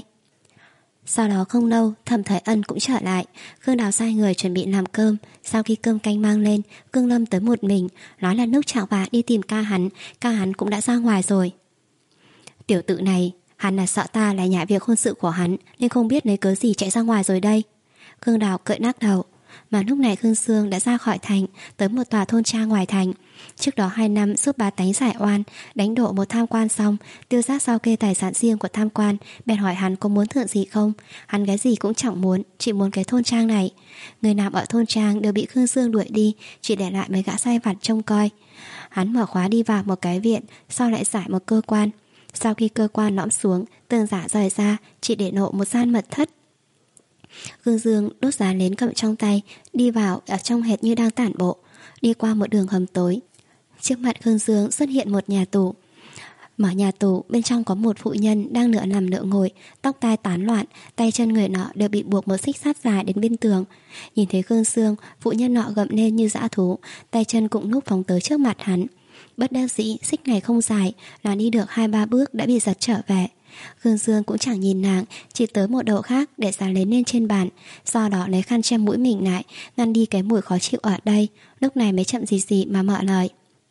Sau đó không lâu, Thẩm Thời Ân cũng trở lại. Khương Đào sai người chuẩn bị làm cơm. Sau khi cơm canh mang lên, Khương Lâm tới một mình, nói là lúc chạng vạng đi tìm ca hắn. Ca hắn cũng đã ra ngoài rồi. Tiểu tự này, hắn là sợ ta là nhại việc hôn sự của hắn, nên không biết lấy cớ gì chạy ra ngoài rồi đây. Khương Đào cởi nát đầu. Mà lúc này Khương Sương đã ra khỏi thành, tới một tòa thôn trang ngoài thành. Trước đó hai năm giúp bá tánh giải oan, đánh đổ một tham quan xong, tiêu giác sao kê tài sản riêng của tham quan, bèn hỏi hắn có muốn thượng gì không. Hắn cái gì cũng chẳng muốn, chỉ muốn cái thôn trang này. Người nào ở thôn trang đều bị Khương Sương đuổi đi, chỉ để lại mấy gã sai vặt trông coi. Hắn mở khóa đi vào một cái viện, sau lại giải một cơ quan. Sau khi cơ quan lõm xuống, tường giả rời ra, chỉ để lộ một gian mật thất. Khương Dương đốt giá nến cầm trong tay, đi vào ở trong hệt như đang tản bộ. Đi qua một đường hầm tối, trước mặt Khương Dương xuất hiện một nhà tù. Mở nhà tù, bên trong có một phụ nhân đang nửa nằm nửa ngồi, tóc tai tán loạn, tay chân người nọ đều bị buộc một xích sắt dài đến bên tường. Nhìn thấy Khương Dương, phụ nhân nọ gầm lên như dã thú, tay chân cũng núp phóng tới trước mặt hắn. Bất đắc dĩ, xích này không dài, là đi được hai ba bước đã bị giật trở về. Khương Dương cũng chẳng nhìn nàng, chỉ tới một đầu khác để dán lên lên trên bàn, sau đó lấy khăn che mũi mình lại, ngăn đi cái mùi khó chịu ở đây. Lúc này mới chậm gì gì mà mở lời: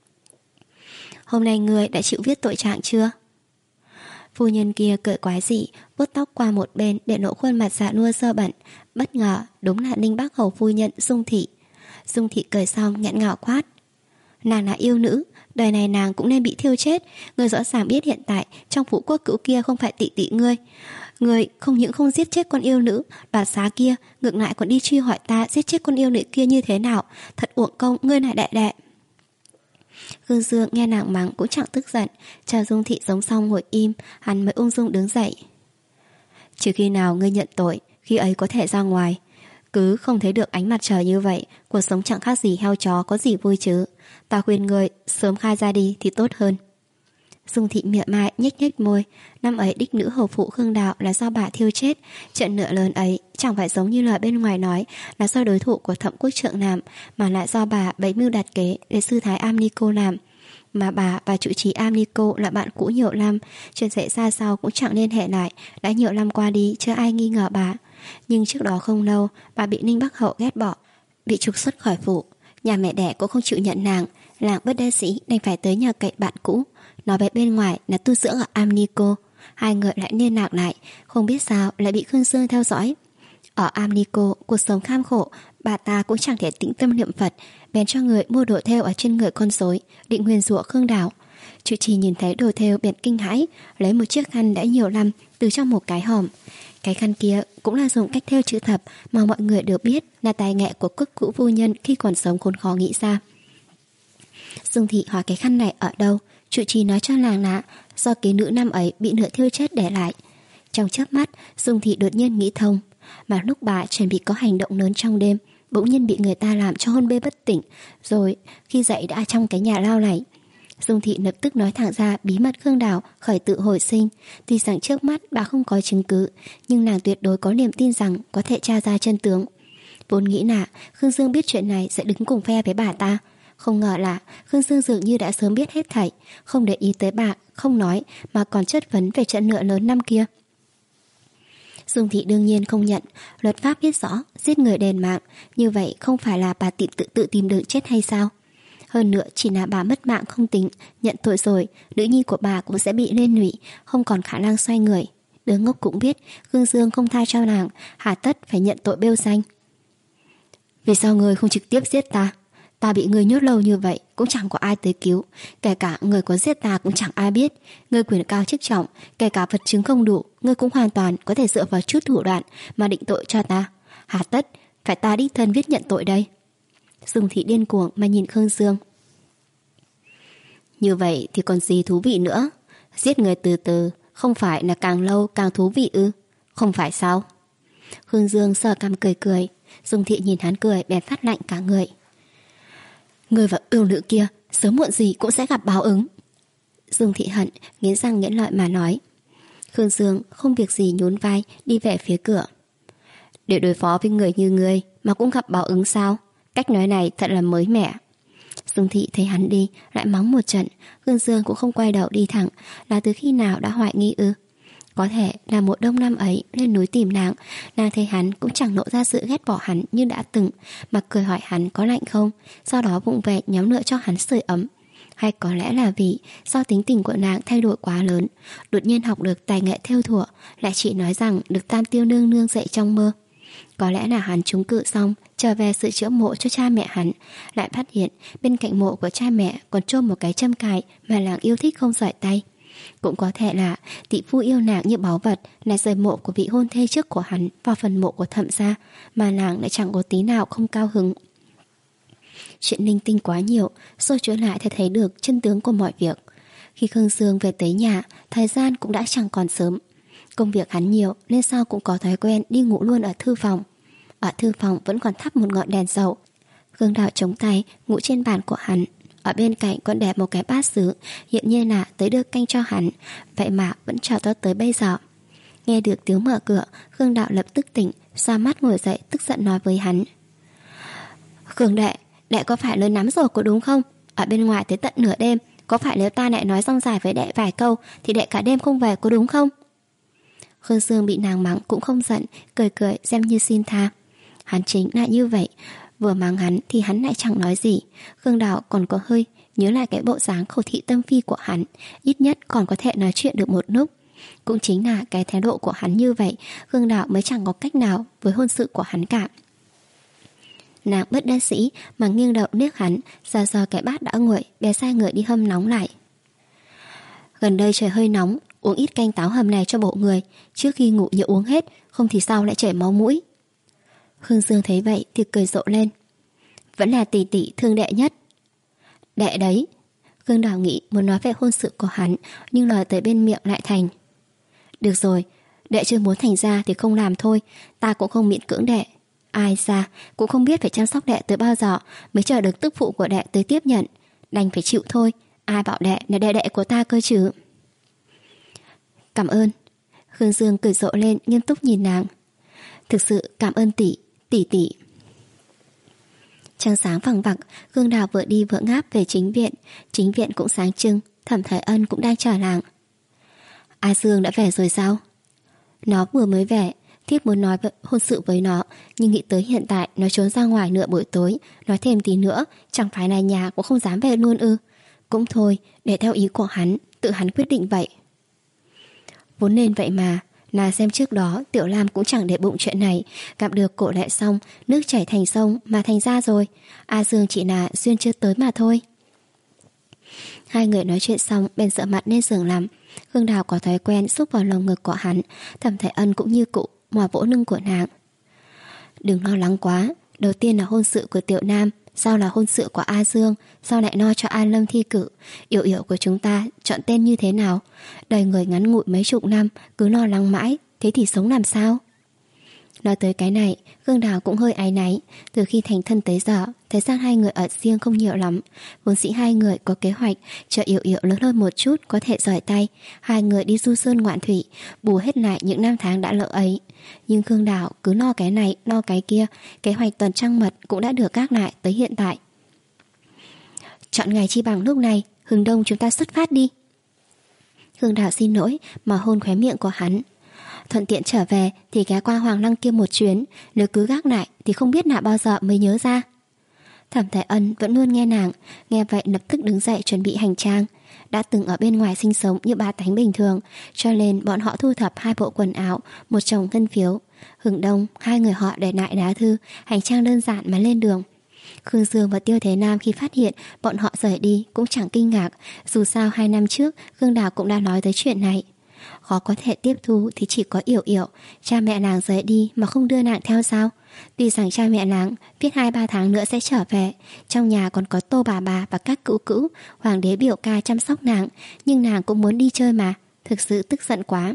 hôm nay ngươi đã chịu viết tội trạng chưa? Phu nhân kia cười quái dị, vuốt tóc qua một bên để lộ khuôn mặt dạ nua sơ bẩn. Bất ngờ đúng là Ninh Bắc Hầu phu nhân Dung Thị. Dung Thị cười xong nghẹn ngào quát: nàng là yêu nữ, đời này nàng cũng nên bị thiêu chết. Ngươi rõ ràng biết hiện tại trong phủ quốc cữu kia không phải tỷ tỷ ngươi. Ngươi không những không giết chết con yêu nữ đoạt xá kia, ngược lại còn đi truy hỏi ta giết chết con yêu nữ kia như thế nào. Thật uổng công ngươi là đệ đệ. Khương Dương nghe nàng mắng cũng chẳng tức giận, chờ Dung Thị giống xong ngồi im, hắn mới ung dung đứng dậy. Trừ khi nào ngươi nhận tội, khi ấy có thể ra ngoài. Cứ không thấy được ánh mặt trời như vậy, cuộc sống chẳng khác gì heo chó, có gì vui chứ. Ta khuyên ngươi sớm khai ra đi thì tốt hơn. Dung Thị mỉa mai nhếch nhếch môi. Năm ấy đích nữ hầu phụ Khương Đạo là do bà thiêu chết. Trận nợ lớn ấy chẳng phải giống như lời bên ngoài nói là do đối thủ của Thẩm Quốc Trượng làm, mà lại do bà bấy mưu đặt kế để sư thái Am Ni Cô làm. Mà bà và trụ trì Am Ni Cô là bạn cũ nhiều năm, chuyện xảy ra sau cũng chẳng liên hệ lại. Đã nhiều năm qua đi chưa ai nghi ngờ bà. Nhưng trước đó không lâu, bà bị Ninh Bắc Hậu ghét bỏ, bị trục xuất khỏi phủ. Nhà mẹ đẻ cũng không chịu nhận nàng, làng bất đắc dĩ đành phải tới nhờ cậy bạn cũ. Nói với bên ngoài là tu dưỡng ở Am Ni Cô. Hai người lại liên lạc lại, không biết sao lại bị Khương Dương theo dõi. Ở Am Ni Cô, cuộc sống kham khổ, bà ta cũng chẳng thể tĩnh tâm niệm Phật, bèn cho người mua đồ thêu ở trên người con rối, định nguyền rủa Khương Đào. Trụ trì nhìn thấy đồ thêu bèn kinh hãi, lấy một chiếc khăn đã nhiều năm từ trong một cái hòm. Cái khăn kia cũng là dùng cách thêu chữ thập mà mọi người đều biết là tài nghệ của quốc cữu phu nhân khi còn sống khốn khó nghĩ ra. Dung Thị hỏi cái khăn này ở đâu, trụ trì nói cho nàng là do kế nữ năm ấy bị nửa thiêu chết để lại. Trong chớp mắt, Dung Thị đột nhiên nghĩ thông, mà lúc bà chuẩn bị có hành động lớn trong đêm, bỗng nhiên bị người ta làm cho hôn mê bất tỉnh, rồi khi dậy đã trong cái nhà lao này. Dung Thị lập tức nói thẳng ra bí mật Khương Đào khởi tự hồi sinh. Tuy rằng trước mắt bà không có chứng cứ, nhưng nàng tuyệt đối có niềm tin rằng có thể tra ra chân tướng. Vốn nghĩ là Khương Dương biết chuyện này sẽ đứng cùng phe với bà ta, không ngờ là Khương Dương dường như đã sớm biết hết thảy, không để ý tới bà, không nói mà còn chất vấn về trận nợ lớn năm kia. Dung Thị đương nhiên không nhận. Luật pháp biết rõ giết người đền mạng, như vậy không phải là bà tự tự, tự tìm đường chết hay sao? Hơn nữa chỉ là bà mất mạng không tính, nhận tội rồi, nữ nhi của bà cũng sẽ bị liên lụy, không còn khả năng xoay người. Đứa ngốc cũng biết Khương Dương không tha cho nàng, hà tất phải nhận tội bêu danh. Vì sao người không trực tiếp giết ta? Ta bị người nhốt lâu như vậy cũng chẳng có ai tới cứu, kể cả người có giết ta cũng chẳng ai biết. Người quyền cao chức trọng, kể cả vật chứng không đủ, người cũng hoàn toàn có thể dựa vào chút thủ đoạn mà định tội cho ta. Hà tất phải ta đích thân viết nhận tội đây? Dung Thị điên cuồng mà nhìn Khương Dương. Như vậy thì còn gì thú vị nữa? Giết người từ từ không phải là càng lâu càng thú vị ư? Không phải sao? Khương Dương sờ cằm cười cười. Dung Thị nhìn hắn cười bèn phát lạnh cả người. Người và yêu nữ kia sớm muộn gì cũng sẽ gặp báo ứng. Dung Thị hận, nghiến răng nghiến lợi mà nói. Khương Dương không việc gì nhún vai đi về phía cửa. Để đối phó với người như ngươi mà cũng gặp báo ứng sao? Cách nói này thật là mới mẻ. Dung Thị thấy hắn đi lại mắng một trận. Khương Dương cũng không quay đầu đi thẳng. Là từ khi nào đã hoài nghi ư? Có thể là một đông năm ấy lên núi tìm nàng, nàng thấy hắn cũng chẳng lộ ra sự ghét bỏ hắn như đã từng, mà cười hỏi hắn có lạnh không, sau đó vụng về nhóm lửa cho hắn sưởi ấm. Hay có lẽ là vì do tính tình của nàng thay đổi quá lớn, đột nhiên học được tài nghệ thêu thủa, lại chỉ nói rằng được Tam Tiêu nương nương dạy trong mơ. Có lẽ là hắn trúng cử xong trở về sự chữa mộ cho cha mẹ hắn, lại phát hiện bên cạnh mộ của cha mẹ còn chôn một cái châm cài mà nàng yêu thích không rời tay. Cũng có thể là tỷ phu yêu nàng như báu vật, lại rời mộ của vị hôn thê trước của hắn vào phần mộ của Thẩm gia, mà nàng lại chẳng có tí nào không cao hứng. Chuyện linh tinh quá nhiều, rồi trở lại thì thấy được chân tướng của mọi việc. Khi Khương Dương về tới nhà, thời gian cũng đã chẳng còn sớm. Công việc hắn nhiều nên sao cũng có thói quen đi ngủ luôn ở thư phòng. Ở thư phòng vẫn còn thắp một ngọn đèn dầu. Khương Đạo chống tay ngủ trên bàn của hắn. Ở bên cạnh còn để một cái bát sứ, hiện nhiên là tới đưa canh cho hắn, vậy mà vẫn chờ to tới bây giờ. Nghe được tiếng mở cửa, Khương Đạo lập tức tỉnh, xoa mắt ngồi dậy tức giận nói với hắn. Khương đệ, đệ có phải lớn lắm rồi có đúng không? Ở bên ngoài tới tận nửa đêm, có phải nếu ta lại nói rong dài với đệ vài câu thì đệ cả đêm không về có đúng không? Khương Dương bị nàng mắng cũng không giận, cười cười xem như xin tha. Hắn chính là như vậy, vừa mắng hắn thì hắn lại chẳng nói gì. Khương Đạo còn có hơi nhớ lại cái bộ dáng khẩu thị tâm phi của hắn, ít nhất còn có thể nói chuyện được một lúc. Cũng chính là cái thái độ của hắn như vậy, Khương Đạo mới chẳng có cách nào với hôn sự của hắn cả. Nàng bất đắc sĩ mà nghiêng đầu liếc hắn, ra do cái bát đã nguội, bé sai người đi hâm nóng lại. Gần đây trời hơi nóng, uống ít canh táo hầm này cho bộ người, trước khi ngủ nhớ uống hết, không thì sao lại chảy máu mũi. Khương Dương thấy vậy thì cười rộ lên. Vẫn là tỷ tỷ thương đệ nhất. Đệ đấy. Khương Đào nghĩ muốn nói về hôn sự của hắn, nhưng lời tới bên miệng lại thành. Được rồi, đệ chưa muốn thành ra thì không làm thôi, ta cũng không miễn cưỡng đệ. Ai ra cũng không biết phải chăm sóc đệ tới bao giờ mới chờ được tức phụ của đệ tới tiếp nhận. Đành phải chịu thôi, ai bảo đệ là đệ đệ của ta cơ chứ. Cảm ơn. Khương Dương cười rộ lên nghiêm túc nhìn nàng. Thực sự cảm ơn tỷ, tỷ tỷ. Trăng sáng vằng vặc, Khương Đào vừa đi vừa ngáp về chính viện. Chính viện cũng sáng trưng, Thẩm Thái Ân cũng đang chờ nàng. A Dương đã về rồi sao? Nó vừa mới về, thiếp muốn nói hôn sự với nó, nhưng nghĩ tới hiện tại nó trốn ra ngoài nửa buổi tối, nói thêm tí nữa chẳng phải là nhà cũng không dám về luôn ư? Cũng thôi, để theo ý của hắn, tự hắn quyết định vậy. Vốn nên vậy mà, là xem trước đó Tiểu Lam cũng chẳng để bụng chuyện này, gặp được Cổ Lệ xong, nước chảy thành sông mà thành ra rồi. A Dương chỉ là duyên chưa tới mà thôi. Hai người nói chuyện xong bèn dựa mặt lên giường nằm. Khương Đào có thói quen xúc vào lồng ngực của hắn, Thẩm Thái Ân cũng như cụ mò vỗ lưng của nàng. Đừng lo lắng quá, đầu tiên là hôn sự của Tiểu Nam, sau là hôn sự của A Dương, sau lại lo cho An Lâm thi cử. Yểu Yểu của chúng ta chọn tên như thế nào? Đời người ngắn ngủi mấy chục năm, cứ lo lắng mãi, thế thì sống làm sao? Nói tới cái này, Khương Đào cũng hơi áy náy. Từ khi thành thân tới giờ, thời gian hai người ở riêng không nhiều lắm. Vốn dĩ hai người có kế hoạch chờ Yểu Yểu lớn hơn một chút có thể rời tay, hai người đi du sơn ngoạn thủy, bù hết lại những năm tháng đã lỡ ấy. Nhưng Khương Đào cứ lo cái này, lo cái kia, kế hoạch tuần trăng mật cũng đã được gác lại tới hiện tại. Chọn ngày chi bằng lúc này, hướng đông chúng ta xuất phát đi. Khương Đào xin lỗi mà hôn khóe miệng của hắn. Thuận tiện trở về thì ghé qua Hoàng Lăng kia một chuyến, nếu cứ gác lại thì không biết là bao giờ mới nhớ ra. Thẩm Thái Ân vẫn luôn nghe nàng, nghe vậy lập tức đứng dậy chuẩn bị hành trang. Đã từng ở bên ngoài sinh sống như ba tánh bình thường, cho nên bọn họ thu thập hai bộ quần áo, một chồng ngân phiếu. Hừng đông, hai người họ để lại đá thư, hành trang đơn giản mà lên đường. Khương Dương và Tiêu Thế Nam khi phát hiện bọn họ rời đi cũng chẳng kinh ngạc, dù sao hai năm trước Khương Đào cũng đã nói tới chuyện này. Khó có thể tiếp thu thì chỉ có Yểu Yểu. Cha mẹ nàng rời đi mà không đưa nàng theo sao? Tuy rằng cha mẹ nàng biết hai ba tháng nữa sẽ trở về, trong nhà còn có Tô bà bà và các cữu cữu, hoàng đế biểu ca chăm sóc nàng, nhưng nàng cũng muốn đi chơi mà. Thực sự tức giận quá.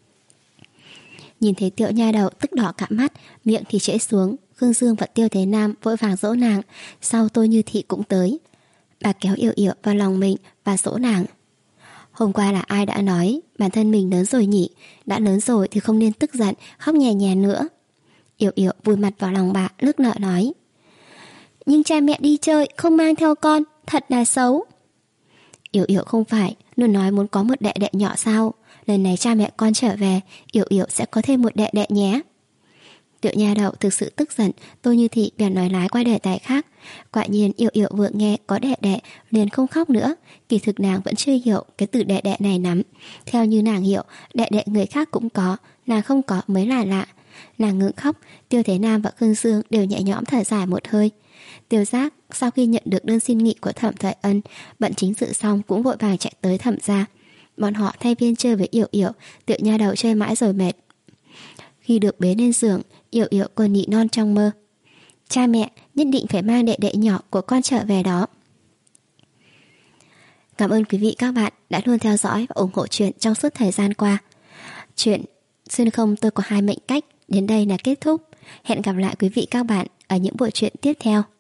Nhìn thấy Tiểu nha đầu tức đỏ cả mắt, miệng thì trễ xuống. Khương Dương và Tiêu Thế Nam vội vàng dỗ nàng. Sau Tô Như Thị cũng tới. Bà kéo Yểu Yểu vào lòng mình và dỗ nàng. Hôm qua là ai đã nói bản thân mình lớn rồi nhỉ? Đã lớn rồi thì không nên tức giận, khóc nhè nhè nữa. Yểu Yểu vùi mặt vào lòng bà, nức nở nói. Nhưng cha mẹ đi chơi không mang theo con, thật là xấu. Yểu Yểu không phải luôn nói muốn có một đệ đệ nhỏ sao? Lần này cha mẹ con trở về, Yểu Yểu sẽ có thêm một đệ đệ nhé. Tiểu nha đầu thực sự tức giận, Tô Như Thị bèn nói lái qua đề tài khác. Quả nhiên Yểu Yểu vừa nghe có đệ đệ liền không khóc nữa. Kỳ thực nàng vẫn chưa hiểu cái từ đệ đệ này lắm. Theo như nàng hiểu, đệ đệ người khác cũng có, nàng không có mới là lạ. Nàng ngừng khóc, Tiêu Thế Nam và Khương Dương đều nhẹ nhõm thở dài một hơi. Tiêu Giác sau khi nhận được đơn xin nghỉ của Thẩm Thoại Ân, bận chính sự xong cũng vội vàng chạy tới Thẩm gia. Bọn họ thay phiên chơi với Yểu Yểu, Tiểu nha đầu chơi mãi rồi mệt. Khi được bế lên giường, Yểu Yểu còn nỉ non trong mơ. Cha mẹ nhất định phải mang đệ đệ nhỏ của con trở về đó. Cảm ơn quý vị các bạn đã luôn theo dõi và ủng hộ chuyện trong suốt thời gian qua. Chuyện Xuyên Không Tôi Có Hai Mệnh Cách đến đây là kết thúc. Hẹn gặp lại quý vị các bạn ở những bộ truyện tiếp theo.